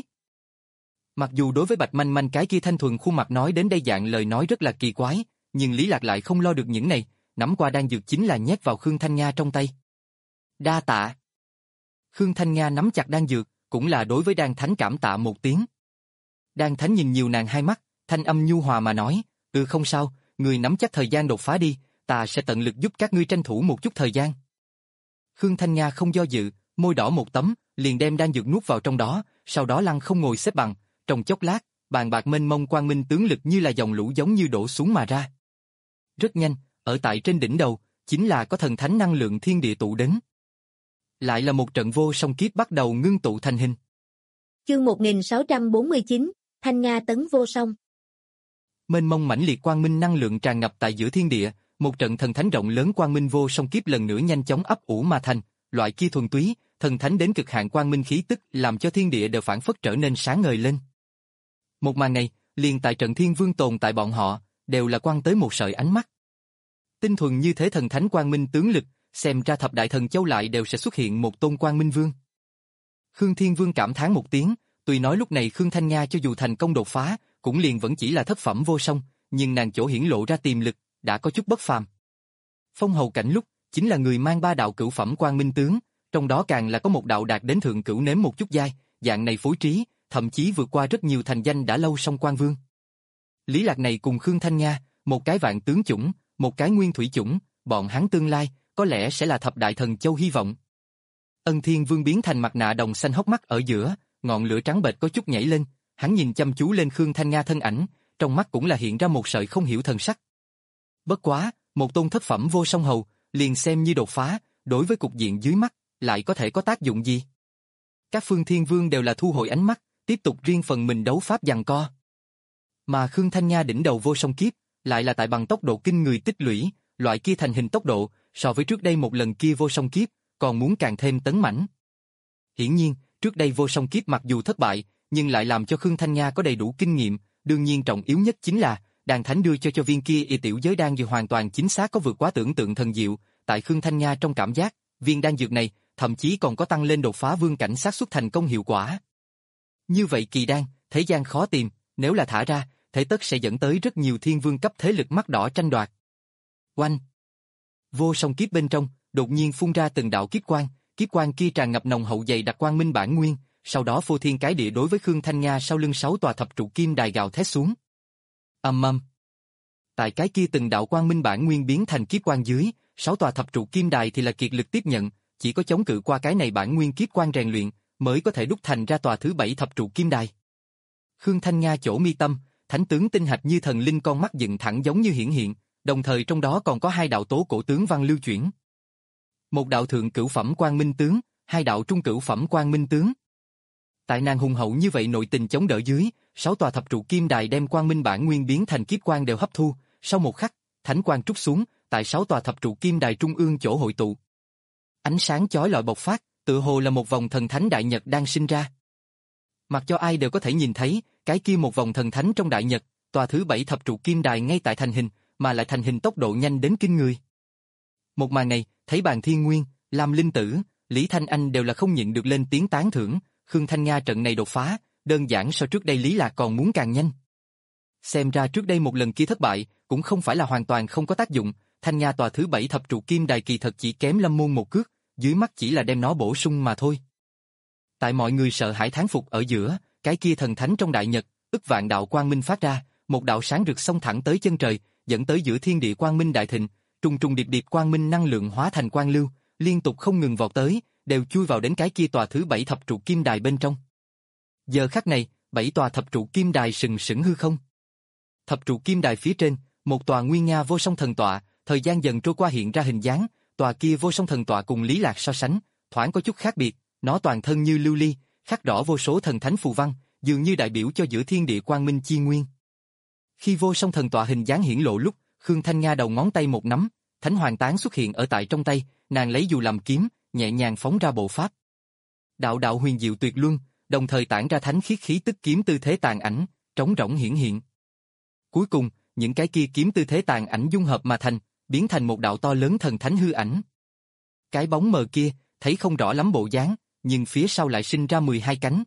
Speaker 1: Mặc dù đối với Bạch Manh Manh cái kia thanh thuần khuôn mặt nói đến đây dạng lời nói rất là kỳ quái, nhưng Lý Lạc lại không lo được những này, nắm qua đan dược chính là nhét vào Khương Thanh Nga trong tay. Đa tạ. Khương Thanh Nga nắm chặt đan dược, cũng là đối với đan thánh cảm tạ một tiếng. Đan thánh nhìn nhiều nàng hai mắt, thanh âm nhu hòa mà nói, ừ không sao, người nắm chắc thời gian đột phá đi, ta sẽ tận lực giúp các ngươi tranh thủ một chút thời gian. Khương Thanh Nga không do dự, môi đỏ một tấm, liền đem đan dược nuốt vào trong đó, sau đó lăn không ngồi xếp bằng, trong chốc lát, bàn bạc mênh mông quang minh tướng lực như là dòng lũ giống như đổ xuống mà ra. Rất nhanh, ở tại trên đỉnh đầu, chính là có thần thánh năng lượng thiên địa tụ đến. Lại là một trận vô song kiếp bắt đầu ngưng tụ thành hình.
Speaker 2: Chương một nghìn sáu trăm bốn mươi chín, Thanh Nga tấn vô song.
Speaker 1: Mênh mông mãnh liệt quang minh năng lượng tràn ngập tại giữa thiên địa, một trận thần thánh rộng lớn quang minh vô song kiếp lần nữa nhanh chóng ấp ủ mà thành, loại kia thuần túy, thần thánh đến cực hạn quang minh khí tức làm cho thiên địa đều phản phất trở nên sáng ngời lên. Một màn này, liền tại trận thiên vương tồn tại bọn họ, đều là quăng tới một sợi ánh mắt. Tinh thuần như thế thần thánh quang minh tướng lực, xem ra thập đại thần châu lại đều sẽ xuất hiện một tôn quang minh vương. Khương Thiên Vương cảm thán một tiếng, tuy nói lúc này Khương Thanh Nga cho dù thành công đột phá, cũng liền vẫn chỉ là thất phẩm vô song, nhưng nàng chỗ hiển lộ ra tiềm lực, đã có chút bất phàm. Phong hầu cảnh lúc, chính là người mang ba đạo cửu phẩm quang minh tướng, trong đó càng là có một đạo đạt đến thượng cửu nếm một chút giai, dạng này phối trí, thậm chí vượt qua rất nhiều thành danh đã lâu song quan vương. Lý Lạc này cùng Khương Thanh Nga, một cái vạn tướng chủng, một cái nguyên thủy chủng, bọn hắn tương lai, có lẽ sẽ là thập đại thần châu hy vọng. Ân Thiên Vương biến thành mặt nạ đồng xanh hốc mắt ở giữa, ngọn lửa trắng bệch có chút nhảy lên, hắn nhìn chăm chú lên Khương Thanh Nga thân ảnh, trong mắt cũng là hiện ra một sợi không hiểu thần sắc. Bất quá, một tôn thất phẩm vô song hầu, liền xem như đột phá, đối với cục diện dưới mắt, lại có thể có tác dụng gì? Các phương thiên vương đều là thu hồi ánh mắt, tiếp tục riêng phần mình đấu pháp giằng co. Mà Khương Thanh Nga đỉnh đầu vô song kiếp, lại là tại bằng tốc độ kinh người tích lũy, loại kia thành hình tốc độ, so với trước đây một lần kia vô song kiếp, còn muốn càng thêm tấn mãnh. Hiển nhiên, trước đây vô song kiếp mặc dù thất bại, nhưng lại làm cho Khương Thanh Nga có đầy đủ kinh nghiệm, đương nhiên trọng yếu nhất chính là, đàn thánh đưa cho cho viên kia y tiểu giới đan dược hoàn toàn chính xác có vượt quá tưởng tượng thần diệu, tại Khương Thanh Nga trong cảm giác, viên đan dược này, thậm chí còn có tăng lên đột phá vương cảnh xác suất thành công hiệu quả. Như vậy kỳ đan, thế gian khó tìm, nếu là thả ra, thế tất sẽ dẫn tới rất nhiều thiên vương cấp thế lực mắt đỏ tranh đoạt. Oanh! Vô song kiếp bên trong, đột nhiên phun ra từng đạo kiếp quang, kiếp quang kia tràn ngập nồng hậu dày đặc quang minh bản nguyên, sau đó phô thiên cái địa đối với Khương Thanh Nga sau lưng sáu tòa thập trụ kim đài gào thét xuống. Ầm ầm. Tại cái kia từng đạo quang minh bản nguyên biến thành kiếp quang dưới, sáu tòa thập trụ kim đài thì là kiệt lực tiếp nhận, chỉ có chống cự qua cái này bản nguyên kiếp quang rèn luyện, mới có thể đúc thành ra tòa thứ bảy thập trụ kim đài. Khương Thanh Nga chỗ mi tâm, thánh tướng tinh hạch như thần linh con mắt dựng thẳng giống như hiển hiện, đồng thời trong đó còn có hai đạo tố cổ tướng văn lưu chuyển. Một đạo thượng cửu phẩm quang minh tướng, hai đạo trung cửu phẩm quang minh tướng. Tại nàng hùng hậu như vậy nội tình chống đỡ dưới, sáu tòa thập trụ kim đài đem quang minh bản nguyên biến thành kiếp quang đều hấp thu, sau một khắc, thánh quang trút xuống, tại sáu tòa thập trụ kim đài trung ương chỗ hội tụ. Ánh sáng chói lọi bộc phát, tựa hồ là một vòng thần thánh đại nhật đang sinh ra. Mặc cho ai đều có thể nhìn thấy, cái kia một vòng thần thánh trong đại nhật, tòa thứ bảy thập trụ kim đài ngay tại thành hình, mà lại thành hình tốc độ nhanh đến kinh người. Một màn này, thấy Bàn Thiên Nguyên, Lam Linh Tử, Lý Thanh Anh đều là không nhịn được lên tiếng tán thưởng, Khương Thanh Nga trận này đột phá, đơn giản so trước đây Lý Lạc còn muốn càng nhanh. Xem ra trước đây một lần kia thất bại, cũng không phải là hoàn toàn không có tác dụng, Thanh Nga tòa thứ bảy thập trụ kim đài kỳ thật chỉ kém Lâm Môn một cước, dưới mắt chỉ là đem nó bổ sung mà thôi. Tại mọi người sợ hãi thán phục ở giữa, cái kia thần thánh trong đại nhật, ức vạn đạo quang minh phát ra, một đạo sáng rực xông thẳng tới chân trời, dẫn tới giữa thiên địa quang minh đại thịnh, trùng trùng điệp điệp quang minh năng lượng hóa thành quang lưu, liên tục không ngừng vọt tới, đều chui vào đến cái kia tòa thứ bảy thập trụ kim đài bên trong. Giờ khắc này, bảy tòa thập trụ kim đài sừng sững hư không. Thập trụ kim đài phía trên, một tòa nguy nga vô song thần tọa, thời gian dần trôi qua hiện ra hình dáng, tòa kia vô song thần tọa cùng Lý Lạc so sánh, thoáng có chút khác biệt, nó toàn thân như lưu ly, khắc rõ vô số thần thánh phù văn, dường như đại biểu cho giữa thiên địa quang minh chi nguyên. Khi vô song thần tọa hình dáng hiển lộ lúc, Khương Thanh Nga đầu ngón tay một nắm, thánh hoàng tán xuất hiện ở tại trong tay, nàng lấy dù làm kiếm, nhẹ nhàng phóng ra bộ pháp. Đạo đạo huyền diệu tuyệt luân, đồng thời tản ra thánh khiết khí tức kiếm tư thế tàn ảnh, trống rỗng hiển hiện. Cuối cùng, những cái kia kiếm tư thế tàn ảnh dung hợp mà thành, biến thành một đạo to lớn thần thánh hư ảnh. Cái bóng mờ kia, thấy không rõ lắm bộ dáng, nhưng phía sau lại sinh ra mười hai cánh.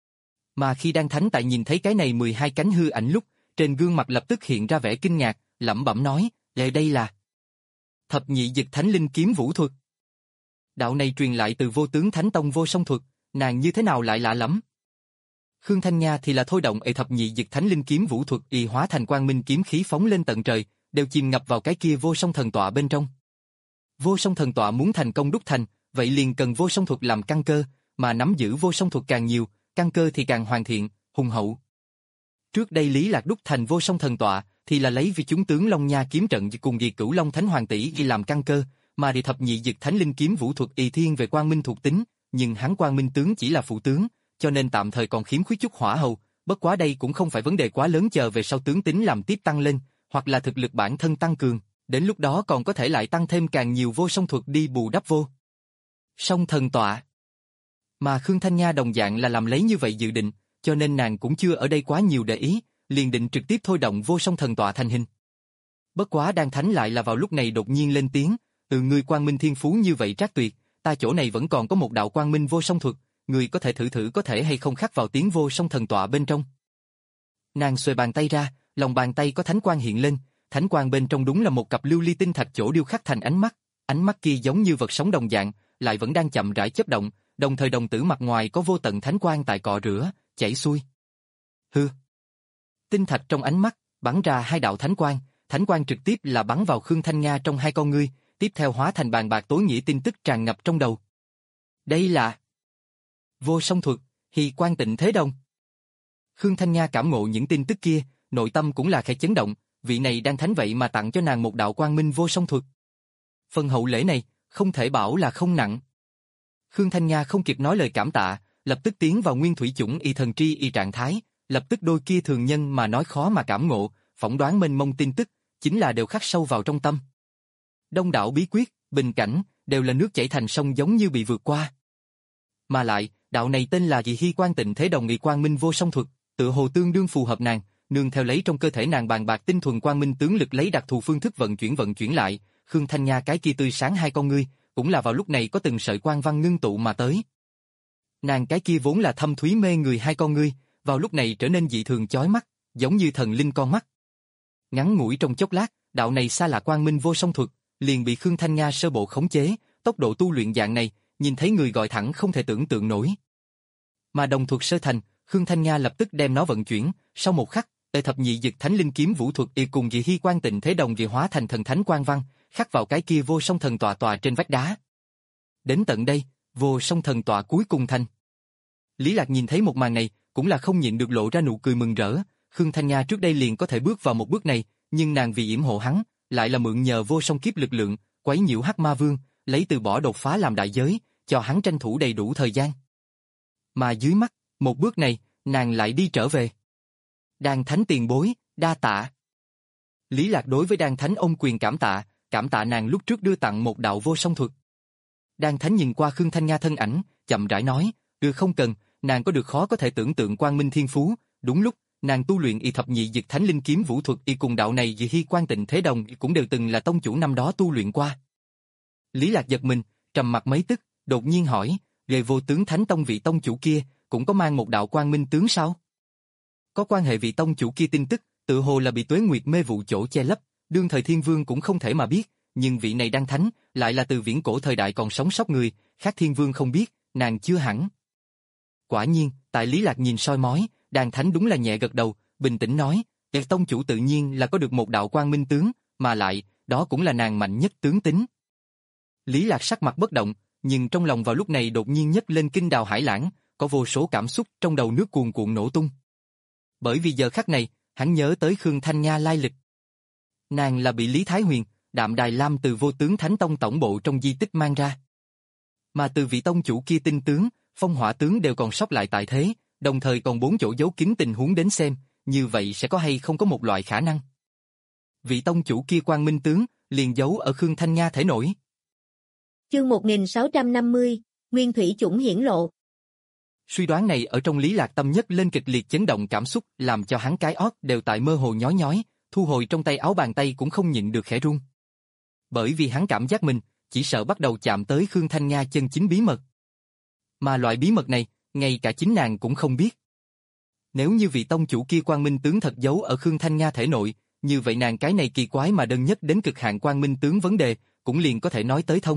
Speaker 1: Mà khi đang thánh tại nhìn thấy cái này mười hai cánh hư ảnh lúc, trên gương mặt lập tức hiện ra vẻ kinh ngạc, lẩm bẩm nói, "Lệ đây là Thập nhị dực thánh linh kiếm vũ thuật." Đạo này truyền lại từ Vô Tướng Thánh Tông Vô Song thuật, nàng như thế nào lại lạ lắm. Khương Thanh Nga thì là thôi động ệ thập nhị dực thánh linh kiếm vũ thuật y hóa thành quang minh kiếm khí phóng lên tận trời, đều chìm ngập vào cái kia vô song thần tọa bên trong. Vô song thần tọa muốn thành công đúc thành, vậy liền cần vô song thuật làm căn cơ, mà nắm giữ vô song thuật càng nhiều, căn cơ thì càng hoàn thiện, hùng hậu. Trước đây Lý Lạc đúc thành vô song thần tọa, thì là lấy vì chúng tướng Long Nha kiếm trận cùng vì Cửu Long Thánh Hoàng tỷ ghi làm căn cơ, mà đi thập nhị dực thánh linh kiếm vũ thuật y thiên về quang minh thuộc tính, nhưng hắn quang minh tướng chỉ là phụ tướng, cho nên tạm thời còn khiếm khuyết chút hỏa hầu, bất quá đây cũng không phải vấn đề quá lớn, chờ về sau tướng tính làm tiếp tăng lên, hoặc là thực lực bản thân tăng cường, đến lúc đó còn có thể lại tăng thêm càng nhiều vô song thuật đi bù đắp vô song thần tọa. Mà Khương Thanh Nga đồng dạng là làm lấy như vậy dự định, cho nên nàng cũng chưa ở đây quá nhiều để ý, liền định trực tiếp thôi động vô song thần tọa thành hình. Bất quá đang thánh lại là vào lúc này đột nhiên lên tiếng, "Ừ, ngươi quang minh thiên phú như vậy trác tuyệt, ta chỗ này vẫn còn có một đạo quang minh vô song thuật, ngươi có thể thử thử có thể hay không khắc vào tiếng vô song thần tọa bên trong." Nàng xuề bàn tay ra, lòng bàn tay có thánh quang hiện lên, thánh quang bên trong đúng là một cặp lưu ly tinh thạch chỗ điêu khắc thành ánh mắt, ánh mắt kia giống như vật sống đồng dạng, lại vẫn đang chậm rãi chớp động, đồng thời đồng tử mặt ngoài có vô tận thánh quang tại cọ rửa, chảy xuôi. Hư. Tinh thạch trong ánh mắt bắn ra hai đạo thánh quang, thánh quang trực tiếp là bắn vào Khương Thanh Nga trong hai con ngươi, tiếp theo hóa thành bàn bạc tối nghĩa tin tức tràn ngập trong đầu. Đây là vô song thuật, Hy Quang Tịnh Thế Đồng. Khương Thanh Nga cảm ngộ những tin tức kia, nội tâm cũng là khẽ chấn động, vị này đang thánh vậy mà tặng cho nàng một đạo quang minh vô song thuật. Phần hậu lễ này, không thể bảo là không nặng. Khương Thanh Nga không kịp nói lời cảm tạ, lập tức tiến vào nguyên thủy chủng y thần tri y trạng thái, lập tức đôi kia thường nhân mà nói khó mà cảm ngộ, phỏng đoán mênh mông tin tức, chính là đều khắc sâu vào trong tâm. Đông đảo bí quyết, bình cảnh, đều là nước chảy thành sông giống như bị vượt qua. Mà lại, đạo này tên là gì Hy Quang Tịnh Thế Đồng nghị quang minh vô song thuật, tự hồ tương đương phù hợp nàng, nương theo lấy trong cơ thể nàng bàn bạc tinh thuần quang minh tướng lực lấy đặc thù phương thức vận chuyển vận chuyển lại, Khương Thanh Nga cái kia tươi sáng hai con ngươi, cũng là vào lúc này có từng sợi quang văn ngưng tụ mà tới. Nàng cái kia vốn là thâm thúy mê người hai con ngươi, vào lúc này trở nên dị thường chói mắt, giống như thần linh con mắt. Ngắn ngủi trong chốc lát, đạo này xa lạ quang minh vô song thuật, liền bị Khương Thanh Nga sơ bộ khống chế, tốc độ tu luyện dạng này, nhìn thấy người gọi thẳng không thể tưởng tượng nổi. Mà đồng thuật sơ thành, Khương Thanh Nga lập tức đem nó vận chuyển, sau một khắc, Tề thập nhị dực thánh linh kiếm vũ thuật y cùng dị Hy Quang Tịnh Thế Đồng dị hóa thành thần thánh quang văn, khắc vào cái kia vô song thần tọa tọa trên vách đá. Đến tận đây, vô song thần tọa cuối cùng thành. Lý Lạc nhìn thấy một màn này, cũng là không nhịn được lộ ra nụ cười mừng rỡ. Khương Thanh Nga trước đây liền có thể bước vào một bước này, nhưng nàng vì yểm hộ hắn, lại là mượn nhờ vô song kiếp lực lượng, quấy nhiễu Hắc Ma Vương, lấy từ bỏ đột phá làm đại giới, cho hắn tranh thủ đầy đủ thời gian. Mà dưới mắt, Một bước này, nàng lại đi trở về. Đan Thánh tiền bối, đa tạ. Lý Lạc đối với Đan Thánh ôm quyền cảm tạ, cảm tạ nàng lúc trước đưa tặng một đạo vô song thuật. Đan Thánh nhìn qua Khương Thanh Nga thân ảnh, chậm rãi nói, "Ừ không cần, nàng có được khó có thể tưởng tượng quang minh thiên phú, đúng lúc, nàng tu luyện y thập nhị dực thánh linh kiếm vũ thuật y cùng đạo này vì Hy Quan Tịnh Thế Đồng cũng đều từng là tông chủ năm đó tu luyện qua." Lý Lạc giật mình, trầm mặt mấy tức, đột nhiên hỏi, "Về Vô Tướng Thánh Tông vị tông chủ kia, cũng có mang một đạo quang minh tướng sao?" Có quan hệ vị tông chủ kia tin tức, tự hồ là bị Tuế Nguyệt mê vụ chỗ che lấp, đương thời Thiên Vương cũng không thể mà biết, nhưng vị này Đan Thánh, lại là từ viễn cổ thời đại còn sống sót người, khác Thiên Vương không biết, nàng chưa hẳn. Quả nhiên, tại Lý Lạc nhìn soi mói, Đan Thánh đúng là nhẹ gật đầu, bình tĩnh nói, "Kẻ tông chủ tự nhiên là có được một đạo quang minh tướng, mà lại, đó cũng là nàng mạnh nhất tướng tính." Lý Lạc sắc mặt bất động, nhưng trong lòng vào lúc này đột nhiên nhấc lên kinh đào hải lãng, có vô số cảm xúc trong đầu nước cuồn cuộn nổ tung. Bởi vì giờ khắc này, hắn nhớ tới Khương Thanh Nga lai lịch. Nàng là bị Lý Thái Huyền, Đạm Đài Lam từ Vô Tướng Thánh Tông tổng bộ trong di tích mang ra. Mà từ vị tông chủ kia tinh tướng, phong hỏa tướng đều còn sót lại tại thế, đồng thời còn bốn chỗ giấu kín tình huống đến xem, như vậy sẽ có hay không có một loại khả năng. Vị tông chủ kia quang minh tướng, liền giấu ở Khương Thanh Nga thể nổi.
Speaker 2: Chương một nghìn sáu trăm năm mươi, Nguyên Thủy Chủng hiển lộ.
Speaker 1: Suy đoán này ở trong Lý Lạc tâm nhất lên kịch liệt chấn động cảm xúc, làm cho hắn cái ót đều tại mơ hồ nhói nhói, thu hồi trong tay áo bàn tay cũng không nhịn được khẽ run. Bởi vì hắn cảm giác mình, chỉ sợ bắt đầu chạm tới Khương Thanh Nga chân chính bí mật. Mà loại bí mật này, ngay cả chính nàng cũng không biết. Nếu như vị tông chủ kia quang minh tướng thật giấu ở Khương Thanh Nga thể nội, như vậy nàng cái này kỳ quái mà đơn nhất đến cực hạn quang minh tướng vấn đề, cũng liền có thể nói tới thông.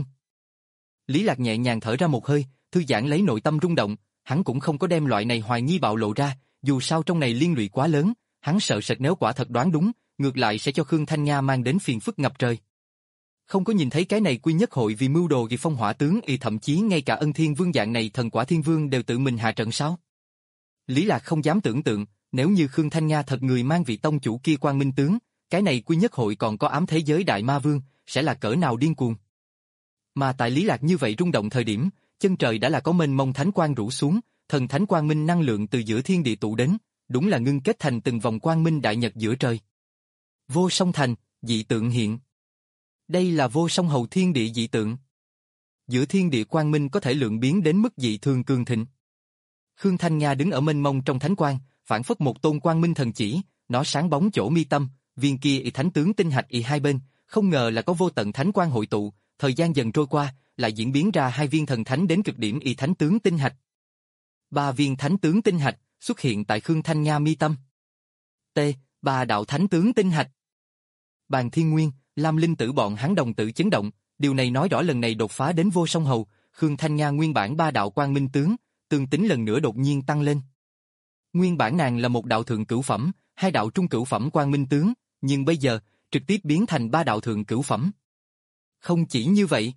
Speaker 1: Lý Lạc nhẹ nhàng thở ra một hơi, thư giãn lấy nội tâm rung động, hắn cũng không có đem loại này hoài nghi bạo lộ ra, dù sao trong này liên lụy quá lớn, hắn sợ sệt nếu quả thật đoán đúng, ngược lại sẽ cho Khương Thanh Nga mang đến phiền phức ngập trời. Không có nhìn thấy cái này quy nhất hội vì mưu đồ vì phong hỏa tướng y thậm chí ngay cả Ân Thiên Vương dạng này thần quả thiên vương đều tự mình hạ trận sao? Lý Lạc không dám tưởng tượng, nếu như Khương Thanh Nga thật người mang vị tông chủ kia quang minh tướng, cái này quy nhất hội còn có ám thế giới đại ma vương, sẽ là cỡ nào điên cuồng. Mà tại Lý Lạc như vậy rung động thời điểm, chân trời đã là có mênh mông thánh quang rủ xuống, thần thánh quang minh năng lượng từ giữa thiên địa tụ đến, đúng là ngưng kết thành từng vòng quang minh đại nhật giữa trời. Vô song thành, dị tượng hiện. Đây là vô song hầu thiên địa dị tượng. Giữa thiên địa quang minh có thể lượng biến đến mức dị thường cường thịnh. Khương Thanh Nga đứng ở mênh mông trong thánh quang, phản phất một tôn quang minh thần chỉ, nó sáng bóng chỗ mi tâm, viên kia y thánh tướng tinh hạch y hai bên, không ngờ là có vô tận thánh quang hội tụ, thời gian dần trôi qua, lại diễn biến ra hai viên thần thánh đến cực điểm y thánh tướng tinh hạch. Ba viên thánh tướng tinh hạch xuất hiện tại Khương Thanh Nga mi tâm. T. Ba đạo thánh tướng tinh hạch. Bàn Thiên Nguyên, Lam Linh Tử bọn hắn đồng tử chấn động, điều này nói rõ lần này đột phá đến vô song hầu, Khương Thanh Nga nguyên bản ba đạo quang minh tướng, tương tính lần nữa đột nhiên tăng lên. Nguyên bản nàng là một đạo thượng cửu phẩm, hai đạo trung cửu phẩm quang minh tướng, nhưng bây giờ, trực tiếp biến thành ba đạo thượng cửu phẩm. Không chỉ như vậy.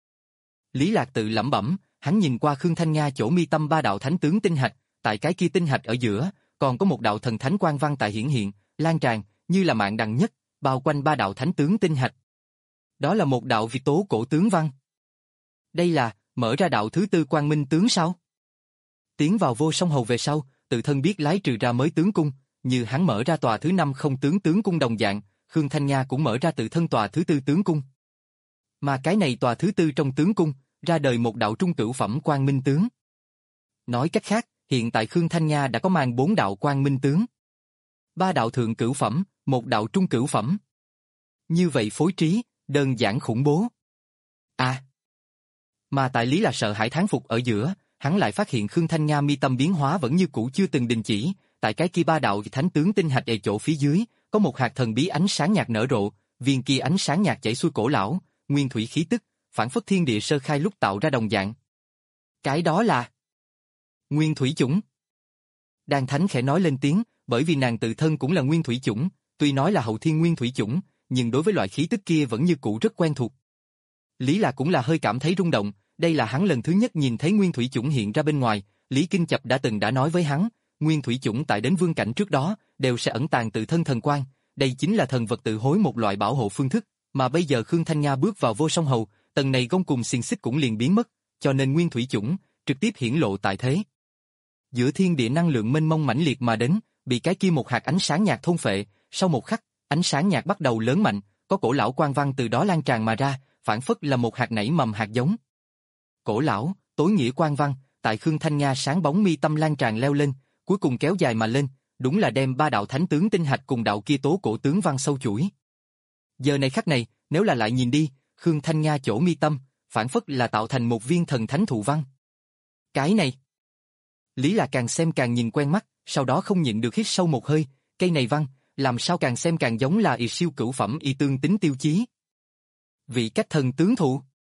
Speaker 1: Lý Lạc tự lẩm bẩm, hắn nhìn qua Khương Thanh Nga chỗ mi tâm ba đạo thánh tướng tinh hạch, tại cái kia tinh hạch ở giữa, còn có một đạo thần thánh quang văn tại hiển hiện, lan tràn, như là mạng đằng nhất, bao quanh ba đạo thánh tướng tinh hạch. Đó là một đạo vi tố cổ tướng văn. Đây là, mở ra đạo thứ tư quang minh tướng sao? Tiến vào vô song hầu về sau, tự thân biết lái trừ ra mới tướng cung, như hắn mở ra tòa thứ năm không tướng tướng cung đồng dạng, Khương Thanh Nga cũng mở ra tự thân tòa thứ tư tướng cung. Mà cái này tòa thứ tư trong tướng cung, ra đời một đạo trung cửu phẩm quang minh tướng. Nói cách khác, hiện tại Khương Thanh Nga đã có mang bốn đạo quang minh tướng. Ba đạo thượng cửu phẩm, một đạo trung cửu phẩm. Như vậy phối trí, đơn giản khủng bố. À! Mà tại Lý là sợ hãi thán phục ở giữa, hắn lại phát hiện Khương Thanh Nga mi tâm biến hóa vẫn như cũ chưa từng đình chỉ, tại cái kia ba đạo thánh tướng tinh hạch ở chỗ phía dưới, có một hạt thần bí ánh sáng nhạt nở rộ, viên kia ánh sáng nhạt chảy xuôi cổ lão, nguyên thủy khí tức, phản phất thiên địa sơ khai lúc tạo ra đồng dạng. Cái đó là Nguyên Thủy Chủng. Đan Thánh khẽ nói lên tiếng, bởi vì nàng tự thân cũng là Nguyên Thủy Chủng, tuy nói là hậu thiên Nguyên Thủy Chủng, nhưng đối với loại khí tức kia vẫn như cũ rất quen thuộc. Lý Lạc cũng là hơi cảm thấy rung động, đây là hắn lần thứ nhất nhìn thấy Nguyên Thủy Chủng hiện ra bên ngoài, Lý Kinh Chập đã từng đã nói với hắn, Nguyên Thủy Chủng tại đến vương cảnh trước đó, đều sẽ ẩn tàng tự thân thần quang, đây chính là thần vật tự hối một loại bảo hộ phương thức, mà bây giờ Khương Thanh Nga bước vào vô song hầu, tầng này gông cùng xiềng xích cũng liền biến mất, cho nên Nguyên Thủy Chủng trực tiếp hiển lộ tại thế. Giữa thiên địa năng lượng mênh mông mãnh liệt mà đến, bị cái kia một hạt ánh sáng nhạt thôn phệ, sau một khắc, ánh sáng nhạt bắt đầu lớn mạnh, có cổ lão quang văn từ đó lan tràn mà ra, phản phất là một hạt nảy mầm hạt giống. Cổ lão, tối nghĩa quang văn, tại Khương Thanh Nga sáng bóng mi tâm lan tràn leo lên, cuối cùng kéo dài mà lên, đúng là đem ba đạo thánh tướng tinh hạch cùng đạo kia tố cổ tướng văn sâu chuỗi. Giờ này khắc này, nếu là lại nhìn đi, Khương Thanh Nga chỗ mi tâm, phản phất là tạo thành một viên thần thánh thụ văn. Cái này, Lý Lạc càng xem càng nhìn quen mắt, sau đó không nhịn được hít sâu một hơi, cây này văn, làm sao càng xem càng giống là y siêu cửu phẩm y tương tính tiêu chí. Vị cách thần tướng thụ.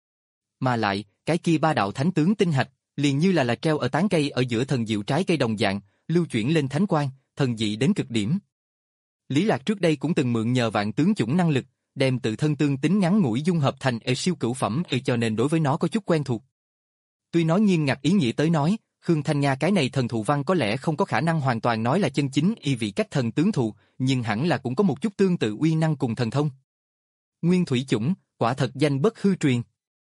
Speaker 1: Mà lại, cái kia ba đạo thánh tướng tinh hạch, liền như là là treo ở tán cây ở giữa thần diệu trái cây đồng dạng, lưu chuyển lên thánh quang, thần dị đến cực điểm. Lý Lạc trước đây cũng từng mượn nhờ vạn tướng chủng năng lực, đem tự thân tương tính ngắn ngủi dung hợp thành y siêu cửu phẩm y cho nên đối với nó có chút quen thuộc. Tuy nói nghiêm ngặt ý nghĩa tới nói, Khương Thanh Nga cái này thần thụ văn có lẽ không có khả năng hoàn toàn nói là chân chính y vị cách thần tướng thụ, nhưng hẳn là cũng có một chút tương tự uy năng cùng thần thông. Nguyên thủy chủng, quả thật danh bất hư truyền.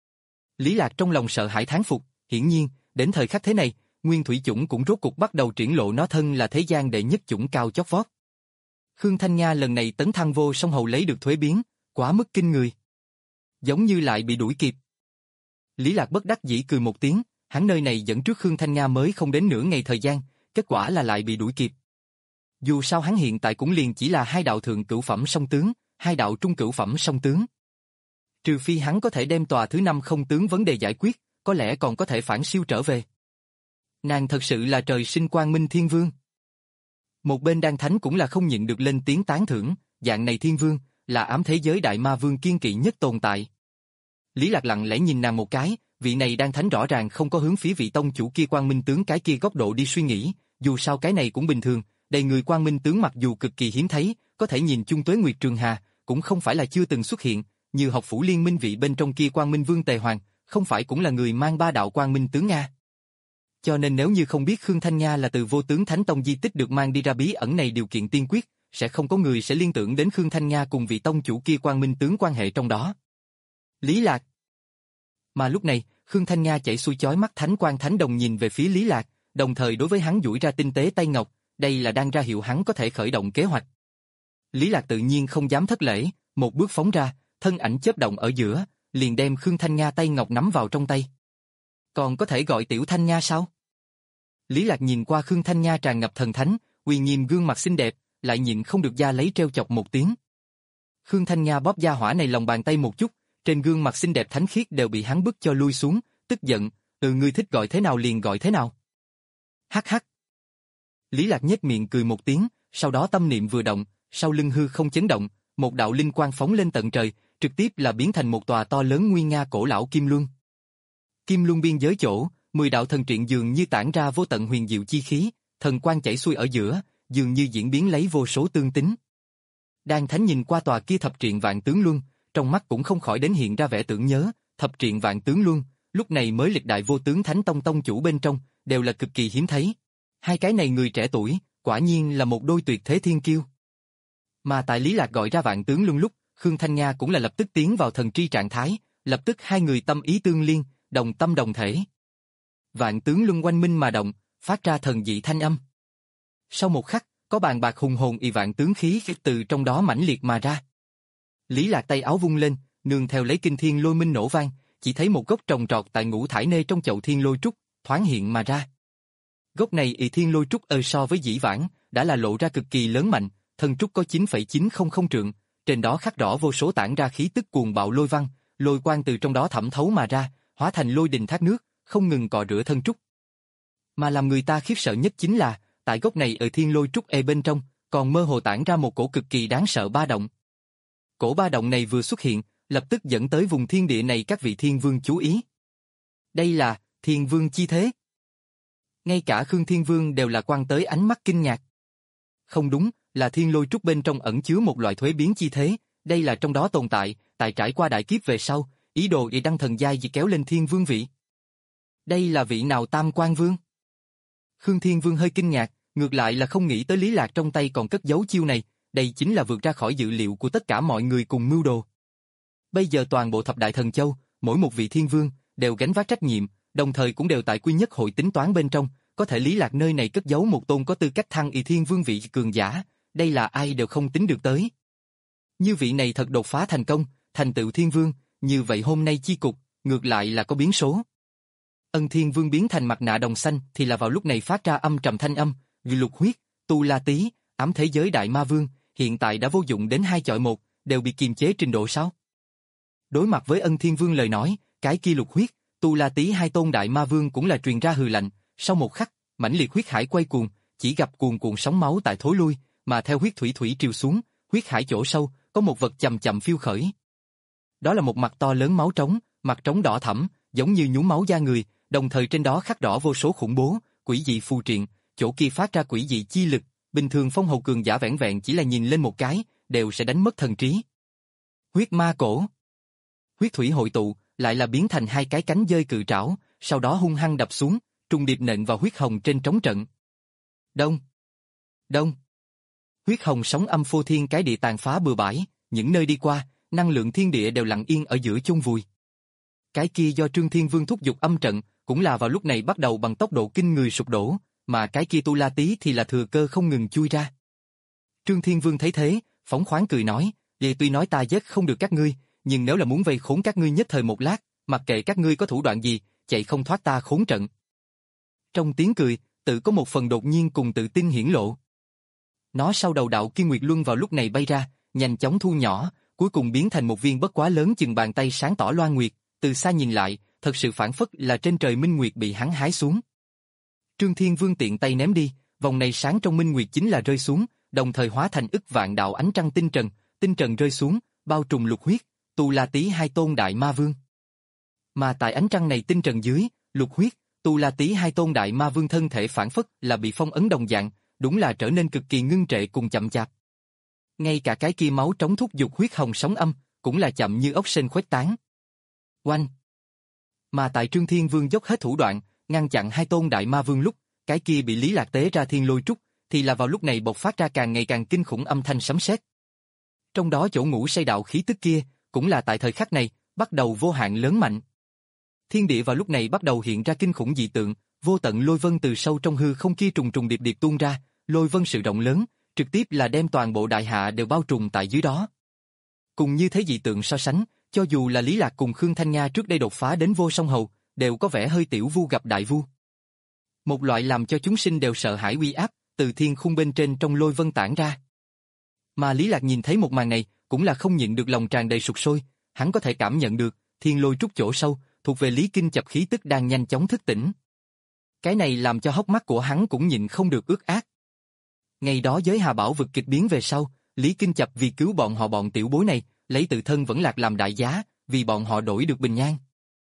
Speaker 1: Lý Lạc trong lòng sợ hãi thán phục, hiển nhiên, đến thời khắc thế này, Nguyên thủy chủng cũng rốt cục bắt đầu triển lộ nó thân là thế gian đệ nhất chủng cao chót vót. Khương Thanh Nga lần này tấn thăng vô song hầu lấy được thuế biến, quá mức kinh người. Giống như lại bị đuổi kịp. Lý Lạc bất đắc dĩ cười một tiếng, hắn nơi này dẫn trước Khương Thanh Nga mới không đến nửa ngày thời gian, kết quả là lại bị đuổi kịp. Dù sao hắn hiện tại cũng liền chỉ là hai đạo thượng cửu phẩm song tướng, hai đạo trung cửu phẩm song tướng. Trừ phi hắn có thể đem tòa thứ năm không tướng vấn đề giải quyết, có lẽ còn có thể phản siêu trở về. Nàng thật sự là trời sinh quang minh thiên vương. Một bên đan thánh cũng là không nhịn được lên tiếng tán thưởng, dạng này thiên vương, là ám thế giới đại ma vương kiên kỵ nhất tồn tại. Lý Lạc lặng lẽ nhìn nàng một cái, vị này đan thánh rõ ràng không có hướng phía vị tông chủ kia quang minh tướng cái kia góc độ đi suy nghĩ, dù sao cái này cũng bình thường, đầy người quang minh tướng mặc dù cực kỳ hiếm thấy, có thể nhìn chung Tuế Nguyệt Trường Hà, cũng không phải là chưa từng xuất hiện, như học phủ liên minh vị bên trong kia quang minh vương Tề Hoàng, không phải cũng là người mang ba đạo quang minh tướng Nga. Cho nên nếu như không biết Khương Thanh Nga là từ vô tướng thánh tông di tích được mang đi ra bí ẩn này điều kiện tiên quyết, sẽ không có người sẽ liên tưởng đến Khương Thanh Nga cùng vị tông chủ kia quang minh tướng quan hệ trong đó. Lý Lạc. Mà lúc này, Khương Thanh Nga chảy xuôi chói mắt thánh quang thánh đồng nhìn về phía Lý Lạc, đồng thời đối với hắn duỗi ra tinh tế tay ngọc, đây là đang ra hiệu hắn có thể khởi động kế hoạch. Lý Lạc tự nhiên không dám thất lễ, một bước phóng ra, thân ảnh chớp động ở giữa, liền đem Khương Thanh Nga tay ngọc nắm vào trong tay. Còn có thể gọi tiểu Thanh Nga sao? Lý Lạc nhìn qua Khương Thanh Nga tràn ngập thần thánh, uy nghiêm gương mặt xinh đẹp, lại nhịn không được da lấy treo chọc một tiếng. Khương Thanh Nga bóp da hỏa này lòng bàn tay một chút, trên gương mặt xinh đẹp thánh khiết đều bị hắn bức cho lui xuống, tức giận, từ ngươi thích gọi thế nào liền gọi thế nào. Hắc hắc. Lý Lạc nhếch miệng cười một tiếng, sau đó tâm niệm vừa động, sau lưng hư không chấn động, một đạo linh quang phóng lên tận trời, trực tiếp là biến thành một tòa to lớn nguy nga cổ lão kim luân. Kim luân biên giới chỗ, mười đạo thần truyện dường như tản ra vô tận huyền diệu chi khí, thần quang chảy xuôi ở giữa, dường như diễn biến lấy vô số tương tính. Đan Thánh nhìn qua tòa kia thập truyện vạn tướng luân, trong mắt cũng không khỏi đến hiện ra vẻ tưởng nhớ, thập truyện vạn tướng luân, lúc này mới lịch đại vô tướng thánh tông tông chủ bên trong, đều là cực kỳ hiếm thấy. Hai cái này người trẻ tuổi, quả nhiên là một đôi tuyệt thế thiên kiêu. Mà tại Lý Lạc gọi ra vạn tướng luân lúc, Khương Thanh Nga cũng là lập tức tiến vào thần tri trạng thái, lập tức hai người tâm ý tương liên, đồng tâm đồng thể. Vạn tướng luân quanh minh mà động, phát ra thần dị thanh âm. Sau một khắc, có bàn bạc hùng hồn y vạn tướng khí từ trong đó mãnh liệt mà ra. Lý Lạc tay áo vung lên, nương theo lấy kinh thiên lôi minh nổ vang, chỉ thấy một gốc trồng trọt tại ngũ thải nê trong chậu thiên lôi trúc, thoáng hiện mà ra. Gốc này y thiên lôi trúc ơ so với dĩ vãng, đã là lộ ra cực kỳ lớn mạnh, thân trúc có chín phẩy chín không không trượng, trên đó khắc rõ vô số tản ra khí tức cuồng bạo lôi văn, lôi quang từ trong đó thẩm thấu mà ra, hóa thành lôi đình thác nước, không ngừng cọ rửa thân trúc. Mà làm người ta khiếp sợ nhất chính là, tại gốc này ở thiên lôi trúc e bên trong, còn mơ hồ tản ra một cổ cực kỳ đáng sợ ba động. Cổ ba động này vừa xuất hiện, lập tức dẫn tới vùng thiên địa này các vị thiên vương chú ý. Đây là thiên vương chi thế. Ngay cả Khương Thiên Vương đều là quăng tới ánh mắt kinh ngạc. Không đúng, là thiên lôi trúc bên trong ẩn chứa một loại thuế biến chi thế, đây là trong đó tồn tại, tại trải qua đại kiếp về sau, ý đồ y đăng thần giai gì kéo lên thiên vương vị. Đây là vị nào tam quan vương? Khương Thiên Vương hơi kinh ngạc, ngược lại là không nghĩ tới Lý Lạc trong tay còn cất giấu chiêu này, đây chính là vượt ra khỏi dự liệu của tất cả mọi người cùng mưu đồ. Bây giờ toàn bộ thập đại thần châu, mỗi một vị thiên vương, đều gánh vác trách nhiệm, đồng thời cũng đều tại quy nhất hội tính toán bên trong, có thể Lý Lạc nơi này cất giấu một tôn có tư cách thăng y thiên vương vị cường giả, đây là ai đều không tính được tới. Như vị này thật đột phá thành công, thành tựu thiên vương, như vậy hôm nay chi cục, ngược lại là có biến số. Ân Thiên Vương biến thành mặt nạ đồng xanh thì là vào lúc này phát ra âm trầm thanh âm, vì lục huyết, tu la tí, ám thế giới đại ma vương, hiện tại đã vô dụng đến hai chọi một, đều bị kiềm chế trình độ sao? Đối mặt với Ân Thiên Vương lời nói, cái kia lục huyết, tu la tí hai tôn đại ma vương cũng là truyền ra hừ lạnh, sau một khắc, mãnh liệt huyết hải quay cuồng, chỉ gặp cuồn cuộn sóng máu tại thối lui, mà theo huyết thủy thủy triều xuống, huyết hải chỗ sâu, có một vật chậm chậm phiêu khởi. Đó là một mặt to lớn máu trống, mặt trống đỏ thẫm, giống như nhúng máu da người, đồng thời trên đó khắc rõ vô số khủng bố, quỷ dị phù triện, chỗ kia phát ra quỷ dị chi lực, bình thường phong hầu cường giả vẻn vẹn chỉ là nhìn lên một cái, đều sẽ đánh mất thần trí. Huyết ma cổ. Huyết thủy hội tụ, lại là biến thành hai cái cánh dơi cự trảo, sau đó hung hăng đập xuống, trùng điệp nện vào huyết hồng trên trống trận. Đông. Đông. Huyết hồng sóng âm phô thiên cái địa tàn phá bừa bãi, những nơi đi qua, năng lượng thiên địa đều lặng yên ở giữa chôn vùi. Cái kia do Trương Thiên Vương thúc giục âm trận, cũng là vào lúc này bắt đầu bằng tốc độ kinh người sụp đổ, mà cái kia tu la tí thì là thừa cơ không ngừng chui ra. Trương Thiên Vương thấy thế, phóng khoáng cười nói, vậy tuy nói ta giết không được các ngươi, nhưng nếu là muốn vây khốn các ngươi nhất thời một lát, mặc kệ các ngươi có thủ đoạn gì, chạy không thoát ta khốn trận. Trong tiếng cười, tự có một phần đột nhiên cùng tự tin hiển lộ. Nó sau đầu đạo Kim Nguyệt Luân vào lúc này bay ra, nhanh chóng thu nhỏ, cuối cùng biến thành một viên bất quá lớn chừng bàn tay sáng tỏ loan nguyệt, từ xa nhìn lại, thật sự phản phất là trên trời minh nguyệt bị hắn hái xuống. Trương Thiên Vương tiện tay ném đi, vòng này sáng trong minh nguyệt chính là rơi xuống, đồng thời hóa thành ức vạn đạo ánh trăng tinh trần, tinh trần rơi xuống, bao trùm lục huyết, tu la tí hai tôn đại ma vương. Mà tại ánh trăng này tinh trần dưới, lục huyết, tu la tí hai tôn đại ma vương thân thể phản phất là bị phong ấn đồng dạng, đúng là trở nên cực kỳ ngưng trệ cùng chậm chạp. Ngay cả cái kia máu trống thúc dục huyết hồng sóng âm, cũng là chậm như ốc sên khuếch tán. Oanh! Mà tại Trương Thiên Vương dốc hết thủ đoạn, ngăn chặn hai tôn đại ma vương lúc, cái kia bị Lý Lạc tế ra thiên lôi trúc, thì là vào lúc này bộc phát ra càng ngày càng kinh khủng âm thanh sấm sét. Trong đó chỗ ngủ say đạo khí tức kia, cũng là tại thời khắc này, bắt đầu vô hạn lớn mạnh. Thiên địa vào lúc này bắt đầu hiện ra kinh khủng dị tượng, vô tận lôi vân từ sâu trong hư không kia trùng trùng điệp điệp tuôn ra, lôi vân sự rộng lớn, trực tiếp là đem toàn bộ đại hạ đều bao trùm tại dưới đó. Cùng như thế dị tượng so sánh, cho dù là Lý Lạc cùng Khương Thanh Nga trước đây đột phá đến vô song hầu, đều có vẻ hơi tiểu vu gặp đại vu. Một loại làm cho chúng sinh đều sợ hãi uy áp, từ thiên khung bên trên trong lôi vân tản ra. Mà Lý Lạc nhìn thấy một màn này, cũng là không nhịn được lòng tràn đầy sục sôi, hắn có thể cảm nhận được, thiên lôi trúc chỗ sâu, thuộc về Lý Kinh Chập khí tức đang nhanh chóng thức tỉnh. Cái này làm cho hốc mắt của hắn cũng nhịn không được ướt át. Ngày đó giới Hà Bảo vực kịch biến về sau, Lý Kinh Chập vì cứu bọn họ bọn tiểu bối này, lấy tự thân vẫn lạc làm đại giá, vì bọn họ đổi được bình an.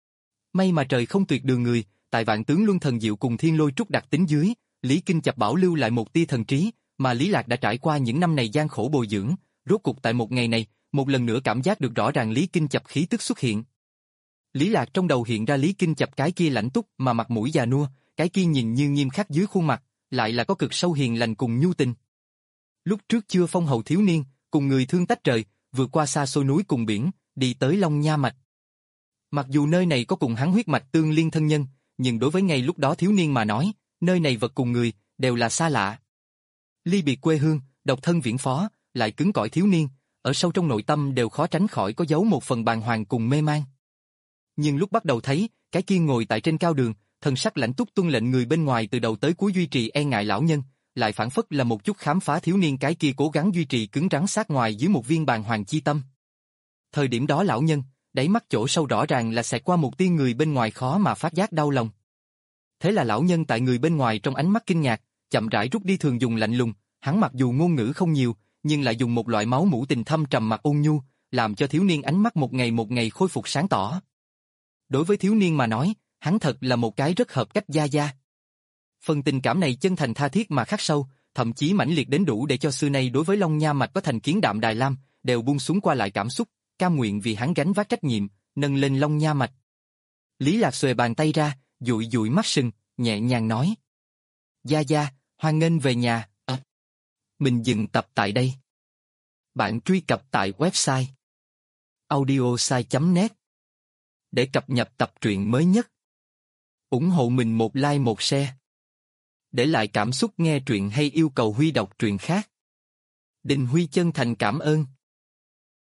Speaker 1: May mà trời không tuyệt đường người, tại Vạn Tướng Luân Thần Diệu cùng Thiên Lôi Trúc đặc tính dưới, Lý Kinh Chập bảo lưu lại một tia thần trí, mà Lý Lạc đã trải qua những năm này gian khổ bồi dưỡng, rốt cục tại một ngày này, một lần nữa cảm giác được rõ ràng Lý Kinh Chập khí tức xuất hiện. Lý Lạc trong đầu hiện ra Lý Kinh Chập cái kia lãnh túc mà mặt mũi già nua, cái kia nhìn như nghiêm khắc dưới khuôn mặt, lại là có cực sâu hiền lành cùng nhu tình. Lúc trước chưa phong hầu thiếu niên, cùng người thương tách trời, vượt qua xa xôi núi cùng biển, đi tới Long Nha Mạch. Mặc dù nơi này có cùng hắn huyết mạch tương liên thân nhân, nhưng đối với ngay lúc đó thiếu niên mà nói, nơi này vật cùng người, đều là xa lạ. Ly biệt quê hương, độc thân viễn phó, lại cứng cỏi thiếu niên, ở sâu trong nội tâm đều khó tránh khỏi có giấu một phần bàng hoàng cùng mê man. Nhưng lúc bắt đầu thấy, cái kia ngồi tại trên cao đường, thần sắc lãnh túc tuân lệnh người bên ngoài từ đầu tới cuối duy trì e ngại lão nhân, lại phản phất là một chút khám phá thiếu niên cái kia cố gắng duy trì cứng rắn sát ngoài dưới một viên bàng hoàng chi tâm. Thời điểm đó lão nhân, đáy mắt chỗ sâu rõ ràng là xẹt qua một tia người bên ngoài khó mà phát giác đau lòng. Thế là lão nhân tại người bên ngoài trong ánh mắt kinh ngạc, chậm rãi rút đi thường dùng lạnh lùng, hắn mặc dù ngôn ngữ không nhiều, nhưng lại dùng một loại máu mủ tình thâm trầm mặc ôn nhu, làm cho thiếu niên ánh mắt một ngày một ngày khôi phục sáng tỏ. Đối với thiếu niên mà nói, hắn thật là một cái rất hợp cách gia gia. Phần tình cảm này chân thành tha thiết mà khắc sâu, thậm chí mãnh liệt đến đủ để cho xưa nay đối với Long Nha Mạch có thành kiến đạm Đài Lam, đều buông xuống qua lại cảm xúc, cam nguyện vì hắn gánh vác trách nhiệm, nâng lên Long Nha Mạch. Lý Lạc xuề bàn tay ra, dụi dụi mắt sừng, nhẹ nhàng nói: "Gia gia, hoan nghênh về nhà." À, mình dừng tập tại đây. Bạn truy cập tại website audiosai chấm net để cập nhật tập truyện mới nhất. Ủng hộ mình một like một share. Để lại cảm xúc nghe truyện hay yêu cầu Huy đọc truyện khác. Đình Huy chân thành cảm ơn.